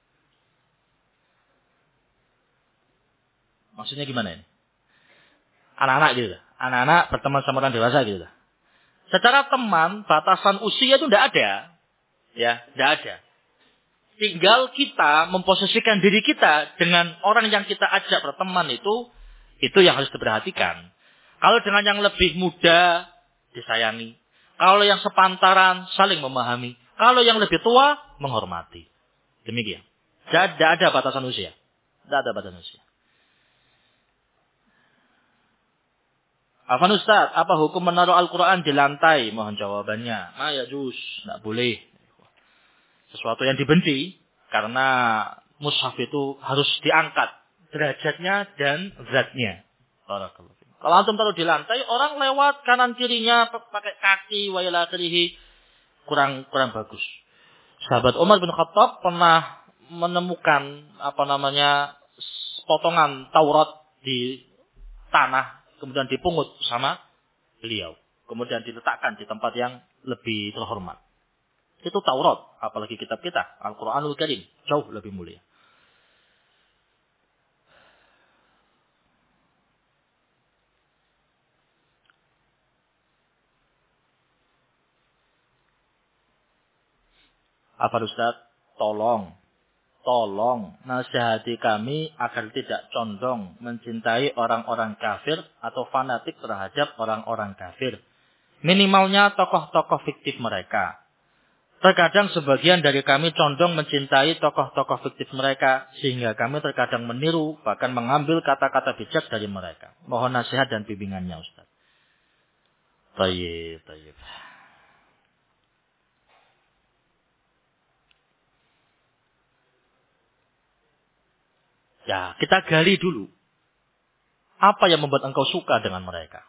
Maksudnya gimana ini? Anak-anak gitu. Anak-anak berteman sama orang dewasa gitu. Secara teman, batasan usia itu tidak ada. Ya, tidak ada. Tinggal kita memposisikan diri kita dengan orang yang kita ajak berteman itu yang harus diperhatikan. Kalau dengan yang lebih muda, disayangi. Kalau yang sepantaran, saling memahami. Kalau yang lebih tua, menghormati. Demikian. Tidak ada batasan usia. Tidak ada batasan usia. Afwan Ustaz, apa hukum menaruh Al-Quran di lantai? Mohon jawabannya. Ya juz, tidak boleh. Sesuatu yang dibenci, karena mushaf itu harus diangkat derajatnya dan zatnya. Kalau antum taruh di lantai, orang lewat kanan kirinya pakai kaki, wa ila akhirih, kurang bagus. Sahabat Umar bin Khattab pernah menemukan potongan Taurat di tanah. Kemudian dipungut sama beliau. Kemudian diletakkan di tempat yang lebih terhormat. Itu Taurat. Apalagi kitab kita. Al-Quranul Karim. Jauh lebih mulia. Afwan Ustaz, tolong nasihati kami agar tidak condong mencintai orang-orang kafir atau fanatik terhadap orang-orang kafir. Minimalnya tokoh-tokoh fiktif mereka. Terkadang sebagian dari kami condong mencintai tokoh-tokoh fiktif mereka sehingga kami terkadang meniru bahkan mengambil kata-kata bijak dari mereka. Mohon nasihat dan bimbingannya Ustaz. Tayyib. Ya, kita gali dulu. Apa yang membuat engkau suka dengan mereka?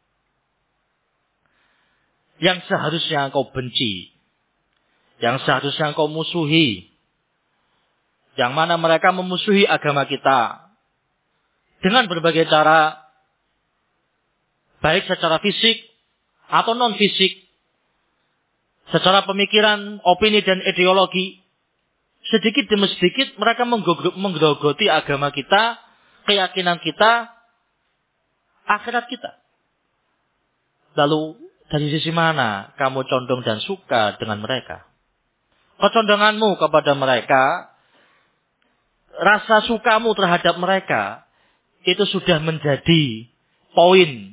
Yang seharusnya engkau benci. Yang seharusnya engkau musuhi. Yang mana mereka memusuhi agama kita. Dengan berbagai cara. Baik secara fisik atau non-fisik. Secara pemikiran, opini dan ideologi. Sedikit demi sedikit mereka menggerogoti agama kita, keyakinan kita, akhirat kita. Lalu dari sisi mana kamu condong dan suka dengan mereka? Kecondonganmu kepada mereka, rasa sukamu terhadap mereka, itu sudah menjadi poin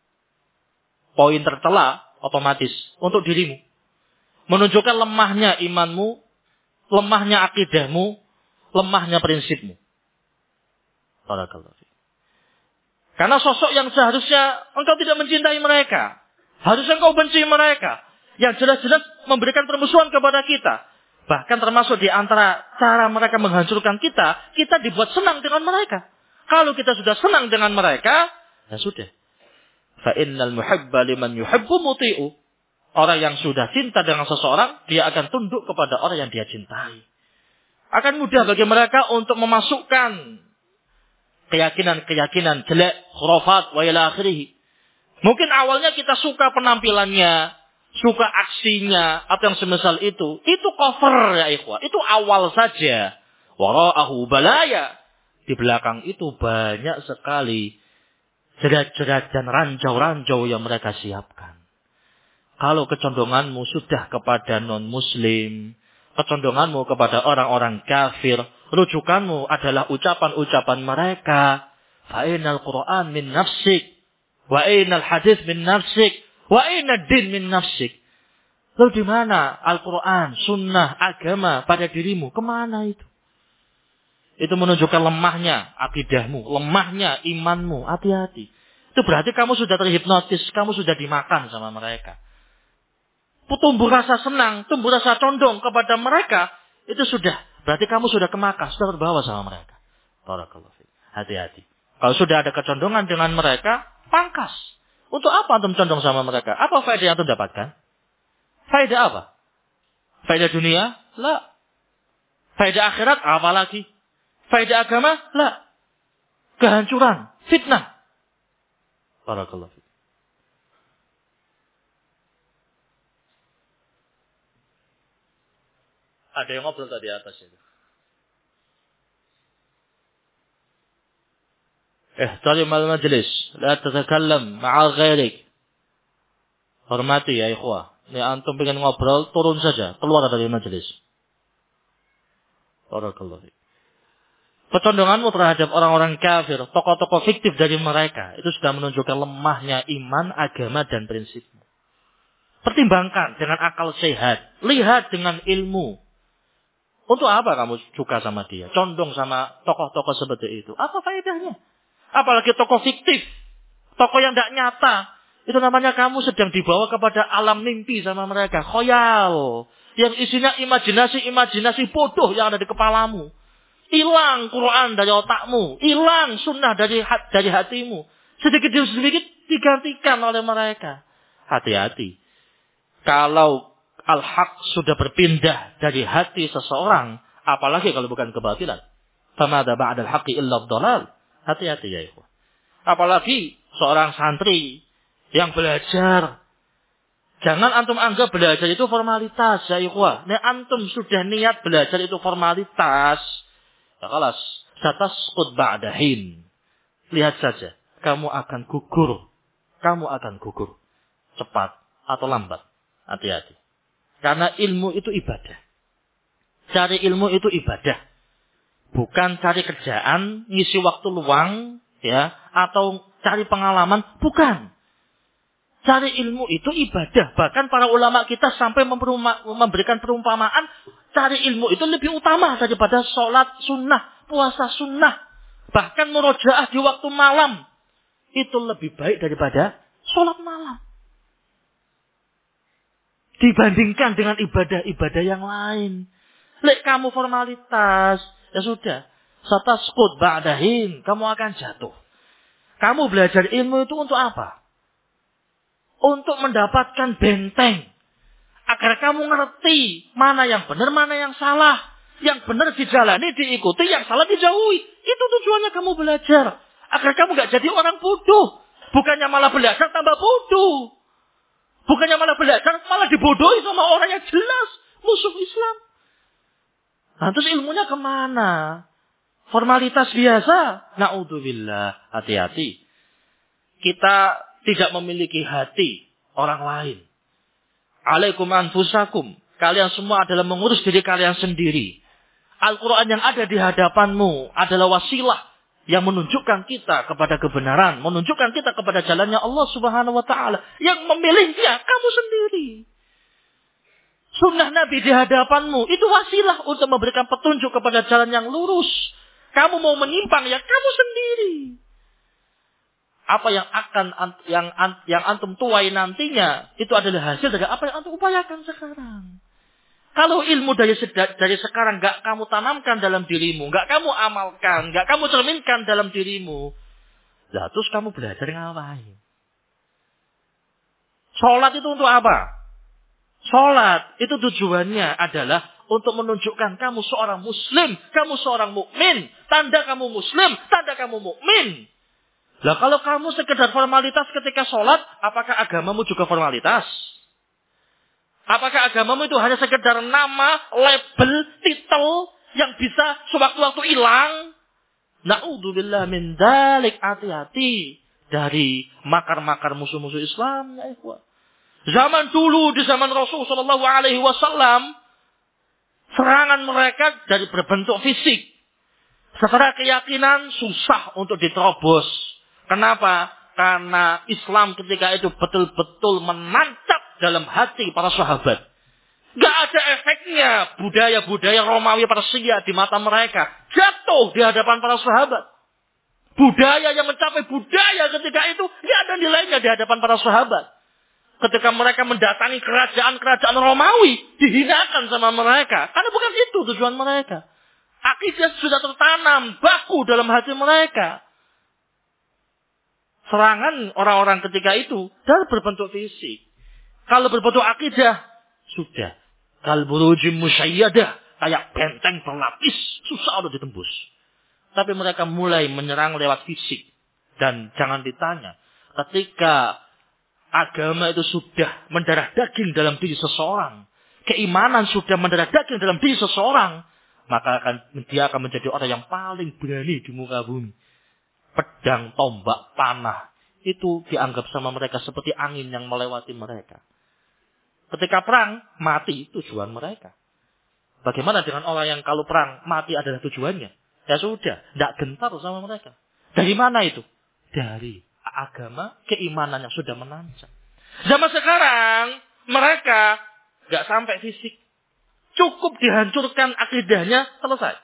tercela otomatis untuk dirimu. Menunjukkan lemahnya imanmu, lemahnya akidahmu, lemahnya prinsipmu. Barakallahu. Karena sosok yang seharusnya engkau tidak mencintai mereka. Harusnya engkau benci mereka. Yang jelas-jelas memberikan permusuhan kepada kita. Bahkan termasuk di antara cara mereka menghancurkan kita dibuat senang dengan mereka. Kalau kita sudah senang dengan mereka, ya sudah. Fa'innal muhibba liman yuhibbu muti'u. Orang yang sudah cinta dengan seseorang, dia akan tunduk kepada orang yang dia cintai. Akan mudah bagi mereka untuk memasukkan keyakinan-keyakinan jelek, khurafat, wa ila akhirih. Mungkin awalnya kita suka penampilannya, suka aksinya, atau yang semisal itu. Itu cover ya ikhwah. Itu awal saja. Wara'ahu balaya. Di belakang itu banyak sekali jerat-jerat dan ranjau-ranjau yang mereka siapkan. Kalau kecondonganmu sudah kepada non-muslim, kecondonganmu kepada orang-orang kafir, rujukanmu adalah ucapan-ucapan mereka. Fa'inal Qur'an min nafsik. Wa'inal hadith min nafsik. Wa'inal din min nafsik. Lalu di mana Al-Quran, sunnah, agama pada dirimu? Kemana itu? Itu menunjukkan lemahnya akidahmu, lemahnya imanmu. Hati-hati. Itu berarti kamu sudah terhipnotis, kamu sudah dimakan sama mereka. Tumbuh rasa senang, tumbuh rasa condong kepada mereka, itu sudah. Berarti kamu sudah kemakan, sudah terbawa sama mereka. Barakallahu fiik. Hati-hati. Kalau sudah ada kecondongan dengan mereka, pangkas. Untuk apa antum condong sama mereka? Apa faedah yang antum dapatkan? Faedah apa? Faedah dunia? La. Faedah akhirat? Apa lagi? Faedah agama? La. Kehancuran, fitnah. Barakallahu fiik. Ada yang ngobrol tadi atas itu. Ihtarim al-majlis. La tatakallam ma'a ghairik. Hormati ya ikhwah. Ini antum pengen ngobrol, turun saja. Keluar dari majlis. Barakallahu. Kecondonganmu terhadap orang-orang kafir, tokoh-tokoh fiktif dari mereka, itu sudah menunjukkan lemahnya iman, agama, dan prinsipmu. Pertimbangkan dengan akal sehat. Lihat dengan ilmu. Untuk apa kamu suka sama dia? Condong sama tokoh-tokoh seperti itu. Apa faedahnya? Apalagi tokoh fiktif. Tokoh yang tidak nyata. Itu namanya kamu sedang dibawa kepada alam mimpi sama mereka. Khoyal. Yang isinya imajinasi-imajinasi bodoh yang ada di kepalamu. Hilang Quran dari otakmu. Hilang sunnah dari hatimu. Sedikit demi sedikit digantikan oleh mereka. Hati-hati. Kalau al-haq sudah berpindah dari hati seseorang, apalagi kalau bukan kebatilan. Famada ba'dal haqqi illa ad-dhalal. Hati-hati ya ikhwan. Apalagi seorang santri yang belajar. Jangan antum anggap belajar itu formalitas ya ikhwan. Nek antum sudah niat belajar itu formalitas, ya kelas, satasqut ba'dahin. Lihat saja, kamu akan gugur. Kamu akan gugur. Cepat atau lambat. Hati-hati. Karena ilmu itu ibadah. Cari ilmu itu ibadah. Bukan cari kerjaan, ngisi waktu luang, ya, atau cari pengalaman. Bukan. Cari ilmu itu ibadah. Bahkan para ulama kita sampai memberikan perumpamaan, cari ilmu itu lebih utama daripada sholat sunnah, puasa sunnah. Bahkan murojaah di waktu malam. Itu lebih baik daripada sholat malam. Dibandingkan dengan ibadah-ibadah yang lain. Lek kamu formalitas, ya sudah. Satasqut ba'dahin, kamu akan jatuh. Kamu belajar ilmu itu untuk apa? Untuk mendapatkan benteng. Agar kamu ngerti mana yang benar, mana yang salah. Yang benar dijalani, diikuti, yang salah dijauhi. Itu tujuannya kamu belajar. Agar kamu gak jadi orang bodoh. Bukannya malah belajar tambah bodoh. Bukannya malah belajar, malah dibodohi sama orang yang jelas musuh Islam. Nah, terus ilmunya kemana? Formalitas biasa? Na'udzubillah. Hati-hati. Kita tidak memiliki hati orang lain. Alaikum anfusakum. Kalian semua adalah mengurus diri kalian sendiri. Al-Quran yang ada di hadapanmu adalah wasilah yang menunjukkan kita kepada kebenaran, menunjukkan kita kepada jalannya Allah Subhanahu wa taala. Yang memilihnya kamu sendiri. Sunnah Nabi di hadapanmu itu wasilah untuk memberikan petunjuk kepada jalan yang lurus. Kamu mau menyimpang ya kamu sendiri. Apa yang antum tuai nantinya itu adalah hasil dari apa yang antum upayakan sekarang. Kalau ilmu dari sekarang gak kamu tanamkan dalam dirimu, gak kamu amalkan, gak kamu cerminkan dalam dirimu, lah terus kamu belajar ngapain? Sholat itu untuk apa? Sholat itu tujuannya adalah untuk menunjukkan kamu seorang muslim, kamu seorang mukmin, tanda kamu muslim, tanda kamu mukmin. Lah kalau kamu sekedar formalitas ketika sholat, apakah agamamu juga formalitas? Apakah agamamu itu hanya sekedar nama, label, titel yang bisa sewaktu-waktu hilang? Na'udzubillah min dzalik. Hati-hati dari makar-makar musuh-musuh Islam. Ya ikhwah. Zaman dulu di zaman Rasul sallallahu alaihi wasallam, serangan mereka dari berbentuk fisik. Secara keyakinan susah untuk diterobos. Kenapa? Karena Islam ketika itu betul-betul menancap dalam hati para sahabat. Gak ada efeknya budaya-budaya Romawi Persia di mata mereka. Jatuh di hadapan para sahabat. Budaya yang mencapai budaya ketika itu gak ada nilainya di hadapan para sahabat. Ketika mereka mendatangi kerajaan-kerajaan Romawi, dihinakan sama mereka. Karena bukan itu tujuan mereka. Akidah sudah tertanam, baku dalam hati mereka. Serangan orang-orang ketika itu dalam berbentuk fisik. Kalau berbentuk akidah, sudah. Kalburujim musayyadah, kayak benteng berlapis, susah untuk ditembus. Tapi mereka mulai menyerang lewat fisik. Dan jangan ditanya, ketika agama itu sudah mendarah daging dalam diri seseorang, keimanan sudah mendarah daging dalam diri seseorang, maka dia akan menjadi orang yang paling berani di muka bumi. Pedang, tombak, panah, itu dianggap sama mereka seperti angin yang melewati mereka. Ketika perang, mati tujuan mereka. Bagaimana dengan orang yang kalau perang, mati adalah tujuannya? Ya sudah, tidak gentar sama mereka. Dari mana itu? Dari agama, keimanan yang sudah menancap. Zaman sekarang, mereka nggak sampai fisik. Cukup dihancurkan akidahnya, selesai.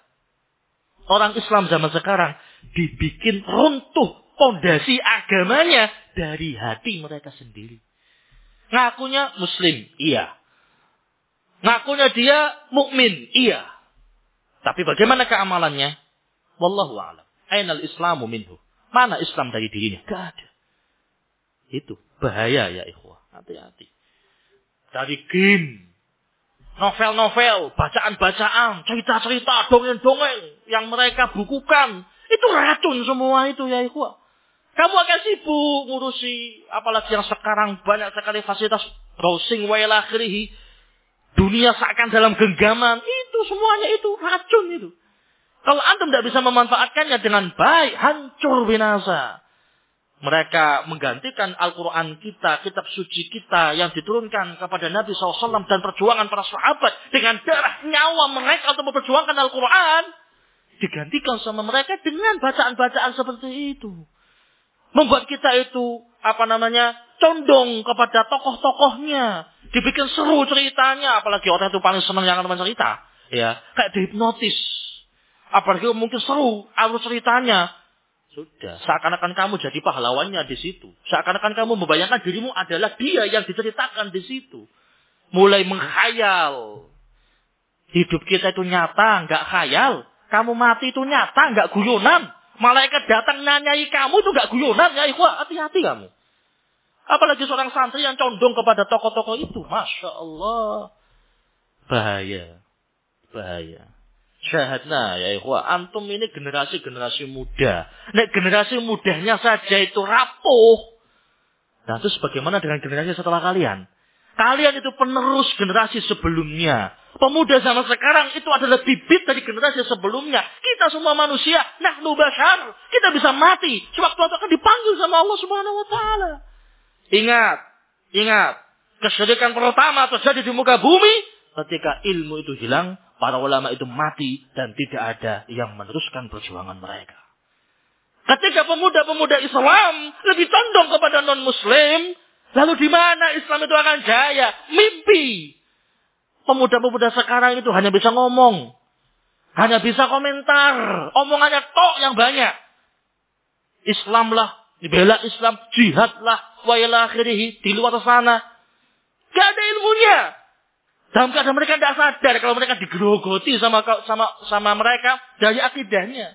Orang Islam zaman sekarang dibikin runtuh fondasi agamanya dari hati mereka sendiri. Ngakunya muslim, iya. Ngakunya dia mukmin, iya. Tapi bagaimana keamalannya? Wallahu a'lam. Ainal Islamu minhu. Mana Islam dari dirinya? Gak ada. Itu bahaya ya ikhwah. Hati-hati. Dari game, novel-novel, bacaan-bacaan, cerita-cerita, dongeng-dongeng yang mereka bukukan. Itu racun semua itu ya ikhwah. Kamu akan sibuk ngurusi, apalagi yang sekarang banyak sekali fasilitas browsing wa ila akhirih. Dunia seakan dalam genggaman. Itu semuanya itu racun itu. Kalau antum tidak bisa memanfaatkannya dengan baik, hancur binasa. Mereka menggantikan Al-Quran kita, kitab suci kita yang diturunkan kepada Nabi SAW dan perjuangan para sahabat dengan darah nyawa mereka untuk memperjuangkan Al-Quran. Digantikan sama mereka dengan bacaan-bacaan seperti itu. Membuat kita itu, condong kepada tokoh-tokohnya. Dibikin seru ceritanya. Apalagi orang itu paling senang yang namanya cerita. Ya, kayak dihipnotis. Apalagi mungkin seru alur ceritanya. Sudah, seakan-akan kamu jadi pahlawannya di situ. Seakan-akan kamu membayangkan dirimu adalah dia yang diceritakan di situ. Mulai menghayal. Hidup kita itu nyata, nggak khayal. Kamu mati itu nyata, nggak guyonan. Malaikat datang nanyai kamu itu nggak guyonan ya ikhwah. Hati-hati kamu. Apalagi seorang santri yang condong kepada tokoh-tokoh itu. Masya Allah. Bahaya. Bahaya. Syahadna ya ikhwah. Antum ini generasi-generasi muda. Nek generasi mudanya saja itu rapuh. Nah terus bagaimana dengan generasi setelah kalian? Kalian itu penerus generasi sebelumnya. Pemuda zaman sekarang itu adalah bibit dari generasi sebelumnya. Kita semua manusia, nahnu bashar. Kita bisa mati. Sewaktu-waktu akan dipanggil sama Allah Subhanahu wa taala. Ingat. Kesyirikan pertama terjadi di muka bumi ketika ilmu itu hilang, para ulama itu mati dan tidak ada yang meneruskan perjuangan mereka. Ketika pemuda-pemuda Islam lebih condong kepada non-Muslim, lalu di mana Islam itu akan jaya? Mimpi. Pemuda-pemuda sekarang itu hanya bisa ngomong, hanya bisa komentar, omongannya tok yang banyak. Islamlah, dibela Islam, jihadlah, wa ila akhirih, di luar sana. Gak ada ilmunya. Dalam keadaan mereka tidak sadar kalau mereka digerogoti sama mereka dari akidahnya.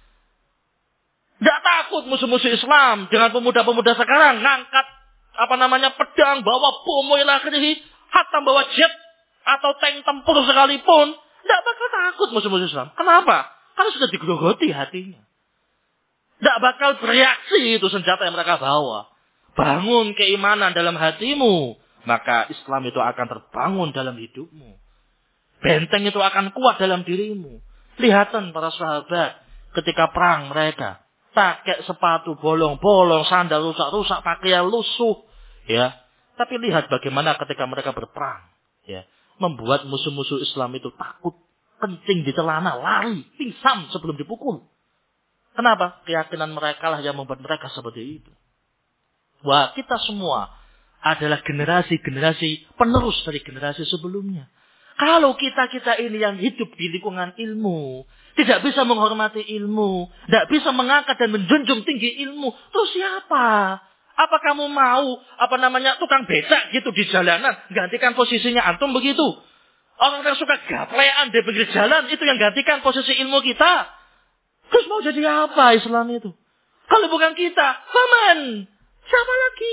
Tidak takut musuh-musuh Islam dengan pemuda-pemuda sekarang ngangkat pedang, bawa bom, wa ila akhirih, hatta bawa jet atau tank tempur sekalipun, tidak bakal takut musuh-musuh Islam. Kenapa? Karena sudah digerogoti hatinya. Tidak bakal bereaksi itu senjata yang mereka bawa. Bangun keimanan dalam hatimu, maka Islam itu akan terbangun dalam hidupmu. Benteng itu akan kuat dalam dirimu. Lihatan para sahabat ketika perang mereka. Pakai sepatu bolong-bolong, sandal rusak-rusak, pakaian lusuh. Ya. Tapi lihat bagaimana ketika mereka berperang. Ya. Membuat musuh-musuh Islam itu takut. Kencing di celana, lari, pingsan sebelum dipukul. Kenapa? Keyakinan mereka lah yang membuat mereka seperti itu. Wah, kita semua adalah generasi-generasi penerus dari generasi sebelumnya. Kalau kita ini yang hidup di lingkungan ilmu, tidak bisa menghormati ilmu, tidak bisa mengangkat dan menjunjung tinggi ilmu, terus siapa? Apa kamu mau, tukang becak gitu di jalanan, gantikan posisinya antum begitu? Orang yang suka gaplean di pinggir jalan, itu yang gantikan posisi ilmu kita. Terus mau jadi apa Islam itu? Kalau bukan kita, paman. Siapa lagi?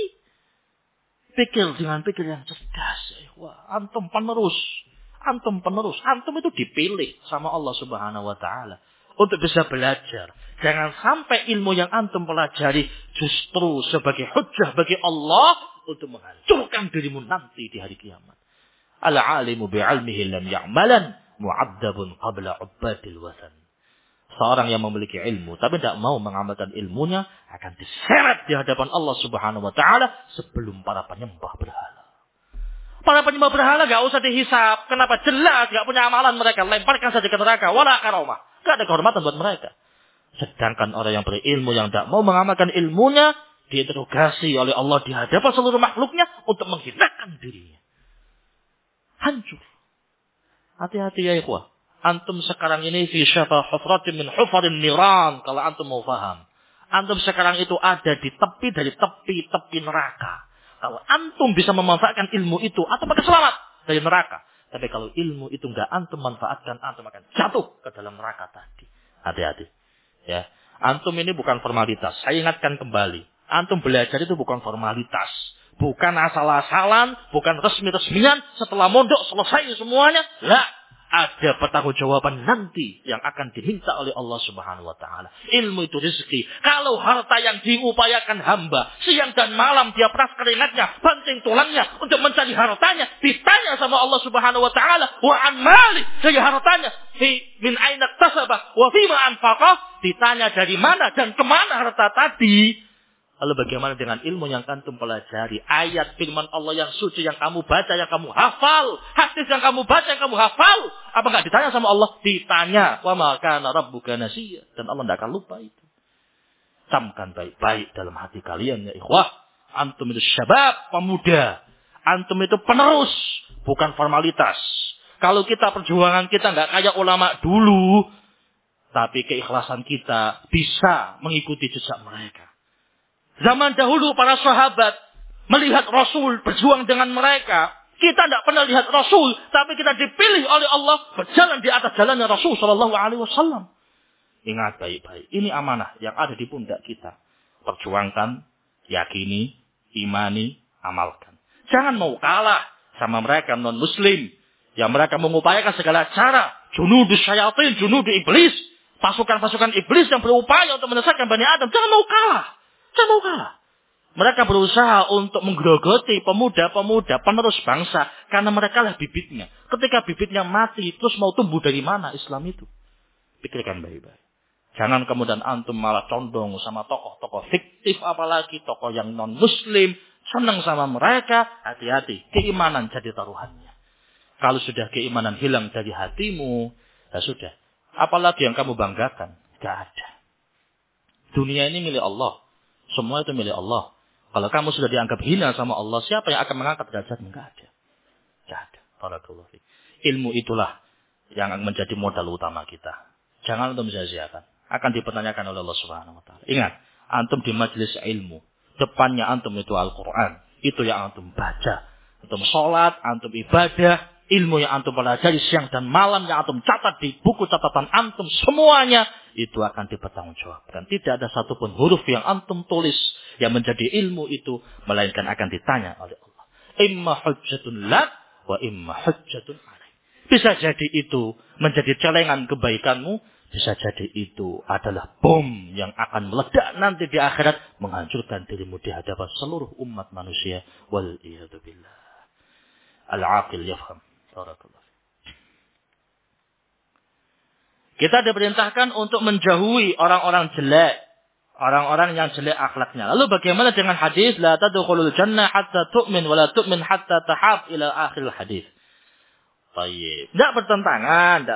Pikir dengan pikir yang cerdas. Wah, antum penerus. Antum itu dipilih sama Allah Subhanahu wa taala untuk bisa belajar. Jangan sampai ilmu yang antum pelajari justru sebagai hujjah bagi Allah untuk menghancurkan dirimu nanti di hari kiamat. Al-alimu bi'ilmihi lam ya'malan mu'addabun qabla ubbadil wasan. Seorang yang memiliki ilmu tapi tidak mau mengamalkan ilmunya akan diseret di hadapan Allah Subhanahu wa taala sebelum para penyembah berhala. Para penyembah berhala gak usah dihisap. Kenapa? Jelas gak punya amalan mereka. Lemparkan saja ke neraka. Wala karamah. Gak ada kehormatan buat mereka. Sedangkan orang yang berilmu yang tidak mau mengamalkan ilmunya diinterogasi oleh Allah di hadapan seluruh makhluknya untuk menghinakan dirinya. Hancur. Hati-hati ya ikhwah. Antum sekarang ini fi syafa hufratin min hufarin niran. Kalau antum mau paham. Antum sekarang itu ada di tepi dari tepi neraka. Kalau antum bisa memanfaatkan ilmu itu, antum akan selamat dari neraka. Tapi kalau ilmu itu enggak antum manfaatkan, antum akan jatuh ke dalam neraka tadi. Hati-hati. Ya. Antum ini bukan formalitas. Saya ingatkan kembali. Antum belajar itu bukan formalitas. Bukan asal-asalan, bukan resmi-resmian. Setelah mondok selesai semuanya. Lah. Ada pertanggungjawaban nanti yang akan diminta oleh Allah Subhanahu wa taala. Ilmu itu rezeki. Kalau harta yang diupayakan hamba, siang dan malam dia peras keringatnya, banting tulangnya untuk mencari hartanya, ditanya sama Allah Subhanahu wa taala, "Wa an mali?" Dari hartanya, min aina iktasaba wa fima anfaqa? Ditanya dari mana dan kemana harta tadi? Lalu bagaimana dengan ilmu yang antum pelajari? Ayat firman Allah yang suci yang kamu baca, yang kamu hafal. Hadis yang kamu baca, yang kamu hafal. Apa enggak ditanya sama Allah? Ditanya. Wa ma kana rabbuka nasiya. Dan Allah tidak akan lupa itu. Camkan baik-baik dalam hati kalian ya ikhwah. Antum itu syabab, pemuda. Antum itu penerus. Bukan formalitas. Kalau kita perjuangan kita enggak kayak ulama dulu. Tapi keikhlasan kita bisa mengikuti jejak mereka. Zaman dahulu para sahabat melihat Rasul berjuang dengan mereka. Kita tidak pernah lihat Rasul, tapi kita dipilih oleh Allah berjalan di atas jalannya Rasul Shallallahu Alaihi Wasallam. Ingat baik-baik, ini amanah yang ada di pundak kita. Perjuangkan, yakini, imani, amalkan. Jangan mau kalah sama mereka non-Muslim yang mereka mengupayakan segala cara. Junudus syayatin, junudus iblis, pasukan-pasukan iblis yang berupaya untuk menyesatkan Bani Adam. Jangan mau kalah. Jangan mau kalah. Mereka berusaha untuk menggerogoti pemuda-pemuda penerus bangsa. Karena mereka lah bibitnya. Ketika bibitnya mati, terus mau tumbuh dari mana Islam itu? Pikirkan baik-baik. Jangan kemudian antum malah condong sama tokoh-tokoh fiktif apalagi. Tokoh yang non-muslim. senang sama mereka, hati-hati. Keimanan jadi taruhannya. Kalau sudah keimanan hilang dari hatimu, ya sudah. Apalagi yang kamu banggakan? Gak ada. Dunia ini milik Allah. Semua itu milik Allah. Kalau kamu sudah dianggap hina sama Allah, siapa yang akan mengangkat derajatmu? Gak ada. Gak ada. Barakallahu fiik. Ilmu itulah yang menjadi modal utama kita. Jangan untuk sia-siakan. Akan dipertanyakan oleh Allah Subhanahu wa taala. Ingat, antum di majelis ilmu, depannya antum itu Al-Qur'an. Itu yang antum baca. Antum salat, antum ibadah, ilmu yang antum pelajari siang dan malam yang antum catat di buku catatan antum, semuanya itu akan dipertanggungjawabkan. Tidak ada satupun huruf yang antum tulis yang menjadi ilmu itu, melainkan akan ditanya oleh Allah. Imma hujjatun lak wa imma hujjatun alaik. Bisa jadi itu menjadi celengan kebaikanmu, bisa jadi itu adalah bom yang akan meledak nanti di akhirat, menghancurkan dirimu di hadapan seluruh umat manusia. Wal iyadu billah. Al-aqil yafham. Barakallah. Kita diperintahkan untuk menjauhi orang-orang jelek. Orang-orang yang jelek akhlaknya. Lalu bagaimana dengan hadis la tadkhulul jannah hatta tu'min wa la tu'min hatta tahab ila akhir hadis. Baik. Tidak bertentangan.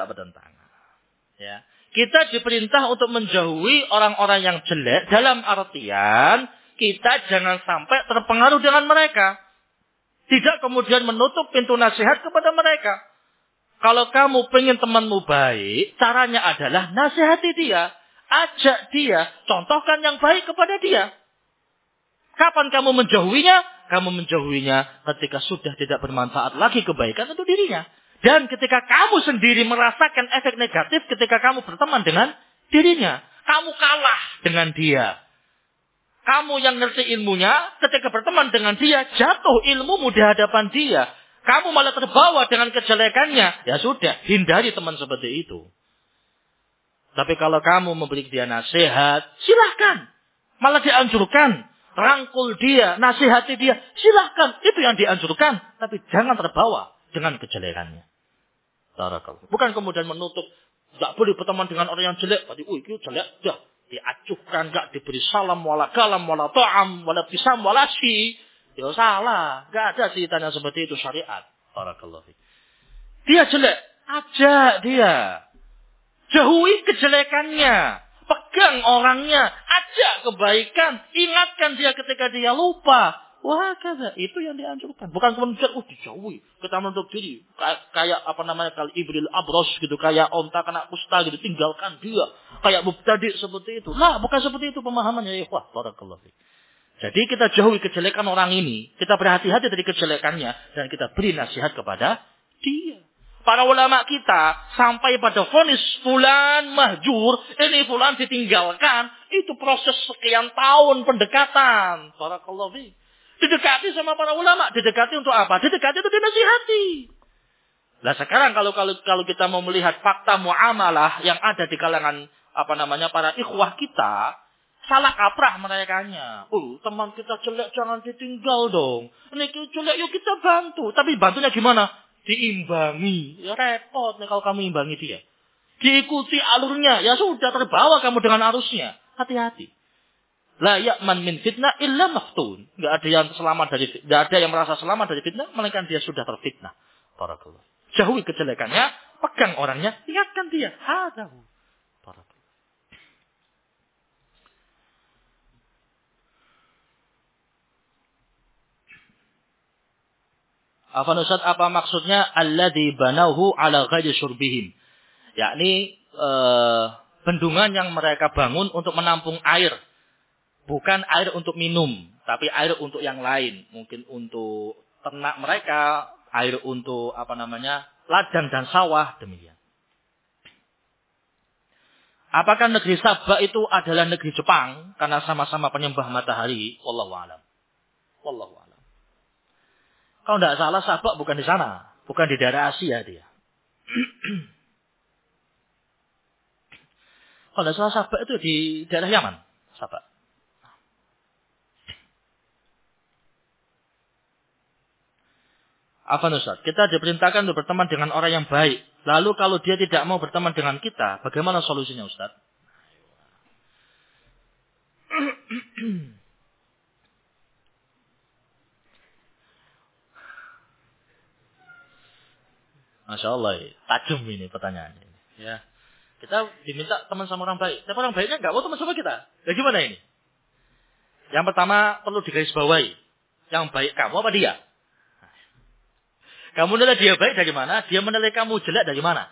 Ya. Kita diperintah untuk menjauhi orang-orang yang jelek dalam artian kita jangan sampai terpengaruh dengan mereka. Tidak kemudian menutup pintu nasihat kepada mereka. Kalau kamu pengen temanmu baik, caranya adalah nasihati dia. Ajak dia, contohkan yang baik kepada dia. Kapan kamu menjauhinya? Kamu menjauhinya ketika sudah tidak bermanfaat lagi kebaikan untuk dirinya. Dan ketika kamu sendiri merasakan efek negatif ketika kamu berteman dengan dirinya. Kamu kalah dengan dia. Kamu yang ngerti ilmunya, ketika berteman dengan dia, jatuh ilmumu di hadapan dia. Kamu malah terbawa dengan kejelekannya. Ya sudah, hindari teman seperti itu. Tapi kalau kamu memberi dia nasihat, silahkan. Malah dianjurkan. Rangkul dia, nasihati dia, silahkan. Itu yang dianjurkan. Tapi jangan terbawa dengan kejelekannya. Bukan kemudian menutup. Tidak boleh berteman dengan orang yang jelek. Tadi, itu jelek. Dah. Diacuhkan, gak diberi salam, wala kalam, wala ta'am, wala pisam, wala si. Ya salah. Gak ada ceritanya seperti itu syariat. Barakallahu fiik. Dia jelek. Ajak dia. Jauhi kejelekannya. Pegang orangnya. Ajak kebaikan. Ingatkan dia ketika dia lupa. Wah, kata itu yang dianjurkan. Bukan kemudian dijauhi. Kita menutup diri. Kayak apa namanya, kali Ibril Abros gitu. Kayak onta kena kusta gitu. Tinggalkan dia. Kayak mubtadi seperti itu. Nah, bukan seperti itu pemahamannya. Wah, barakallahu fiik. Jadi kita jauhi kejelekan orang ini. Kita berhati-hati dari kejelekannya. Dan kita beri nasihat kepada dia. Para ulama kita sampai pada vonis fulan mahjur. Ini fulan ditinggalkan. Itu proses sekian tahun pendekatan. Barakallahu fiik. Didekati sama para ulama. Didekati untuk apa? Didekati untuk dinasihati. Nah sekarang kalau kita mau melihat fakta muamalah yang ada di kalangan para ikhwah kita, salah kaprah merekanya. Teman kita jelek jangan ditinggal dong. Ini jelek yuk kita bantu. Tapi bantunya gimana? Diimbangi. Ya repot nih kalau kamu imbangi dia. Diikuti alurnya. Ya sudah terbawa kamu dengan arusnya. Hati-hati. La ya'man min fitnah illa maftun. Enggak ada yang merasa selamat dari fitnah, melainkan dia sudah terfitnah. Barakallah. Jauhi kejelekannya, pegang orangnya, ingatkan dia. Hadahu. Barakallah. Afan Ustaz, apa maksudnya alladzi banauhu ala ghairi syurbihim? Yakni bendungan yang mereka bangun untuk menampung air. Bukan air untuk minum, tapi air untuk yang lain. Mungkin untuk ternak mereka, air untuk ladang dan sawah, demikian. Apakah negeri Sabah itu adalah negeri Jepang karena sama-sama penyembah matahari? Wallahu a'lam. Wallahu a'lam. Kalau tidak salah Sabah bukan di sana, bukan di daerah Asia dia. Kalau tidak salah Sabah itu di daerah Yaman, Sabah. Afan Ustaz, kita diperintahkan untuk berteman dengan orang yang baik. Lalu kalau dia tidak mau berteman dengan kita, bagaimana solusinya Ustaz? Masya Allah, tajam ini pertanyaannya. Ya. Kita diminta teman sama orang baik. Tapi orang baiknya nggak mau teman sama kita. Ya gimana ini? Yang pertama perlu digarisbawahi. Yang baik kamu apa dia? Kamu nilai dia baik dari mana? Dia menilai kamu jelek dari mana?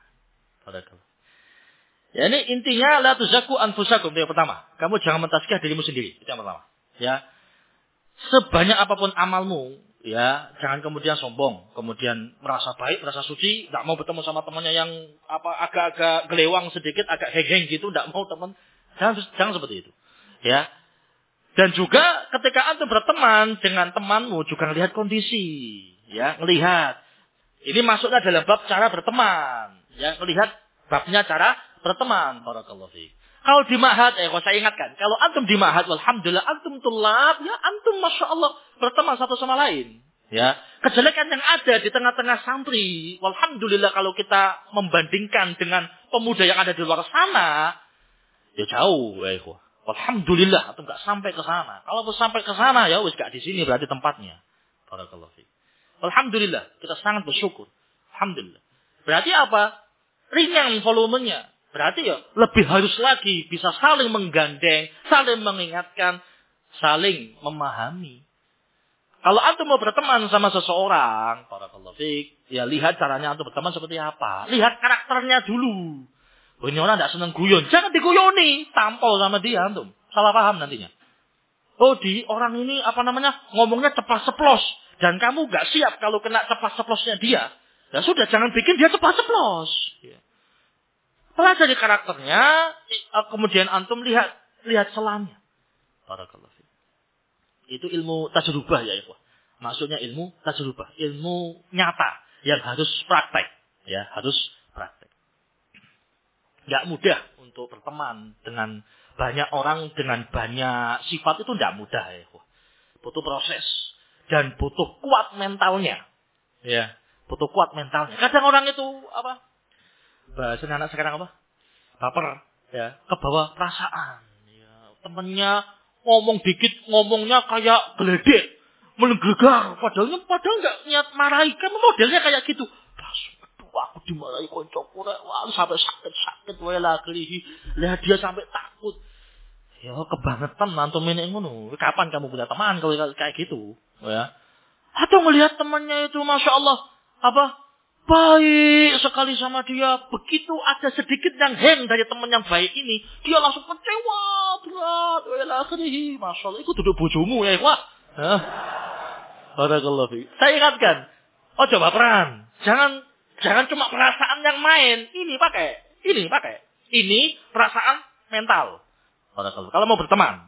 Ya ini intinya la tuzakku anfusakum itu yang pertama. Kamu jangan mentazkiyah dirimu sendiri. Itu yang pertama. Ya. Sebanyak apapun amalmu, ya, jangan kemudian sombong, kemudian merasa baik, merasa suci, enggak mau bertemu sama temannya yang agak-agak gelewang sedikit, agak heng-heng gitu, enggak mau teman. Jangan seperti itu. Ya. Dan juga ketika antum berteman dengan temanmu juga melihat kondisi, ya, melihat. Ini masuknya dalam bab cara berteman, ya, melihat babnya cara berteman. Barakallahu fiik. Kalau di ma'had, saya ingatkan, kalau antum di ma'had, alhamdulillah antum tulab, ya antum masya Allah berteman satu sama lain. Ya, kejelekan yang ada di tengah-tengah santri, alhamdulillah kalau kita membandingkan dengan pemuda yang ada di luar sana, ya jauh, alhamdulillah, atau nggak sampai ke sana. Kalau sampai ke sana, ya wis gak di sini berarti tempatnya. Barakallahu fiik. Alhamdulillah, kita sangat bersyukur. Alhamdulillah. Berarti apa? Ringan volumenya. Berarti ya lebih harus lagi bisa saling menggandeng, saling mengingatkan, saling memahami. Kalau antum mau berteman sama seseorang, barakallahu fiik, ya lihat caranya antum berteman seperti apa. Lihat karakternya dulu. Oh, ini orang tidak senang guyon. Jangan diguyoni. Tampol sama dia antum. Salah paham nantinya. Oh, orang ini ngomongnya ceplas-ceplos. Dan kamu gak siap kalau kena ceplas-ceplosnya dia. Ya sudah, jangan bikin dia ceplas-ceplos. Ya. Pelajari karakternya, kemudian antum lihat selanya. Barakallahu fiik. Itu ilmu tajrubah ya, ikhwah. Maksudnya ilmu tajrubah, ilmu nyata yang harus praktek, ya, harus praktek. Enggak mudah untuk berteman dengan banyak orang dengan banyak sifat itu enggak mudah ya, ikhwah. Butuh proses dan butuh kuat mentalnya. Ya, butuh kuat mentalnya. Kadang orang itu bahasa anak sekarang baper, ya, kebawa perasaan. Ya, temennya ngomong dikit, ngomongnya kayak geledek, menggelegar. Padahal nggak niat marahi, kan modelnya kayak gitu. Aduh, aku dimarahi koncoku, sampai sakit, wela gelihi. Lihat dia sampai takut. Ya, kebangetan antum ini ngono. Kapan kamu punya teman kalau kayak gitu, ya? Atau melihat temannya itu, masya Allah, baik sekali sama dia. Begitu ada sedikit yang hang dari teman yang baik ini, dia langsung kecewa berat. Masya Allah, itu duduk bojomu ya, wah. Barakallahu fiik. Saya ingatkan, coba peran. Jangan cuma perasaan yang main. Ini pakai. Ini perasaan mental. Barakallahu. Kalau mau berteman,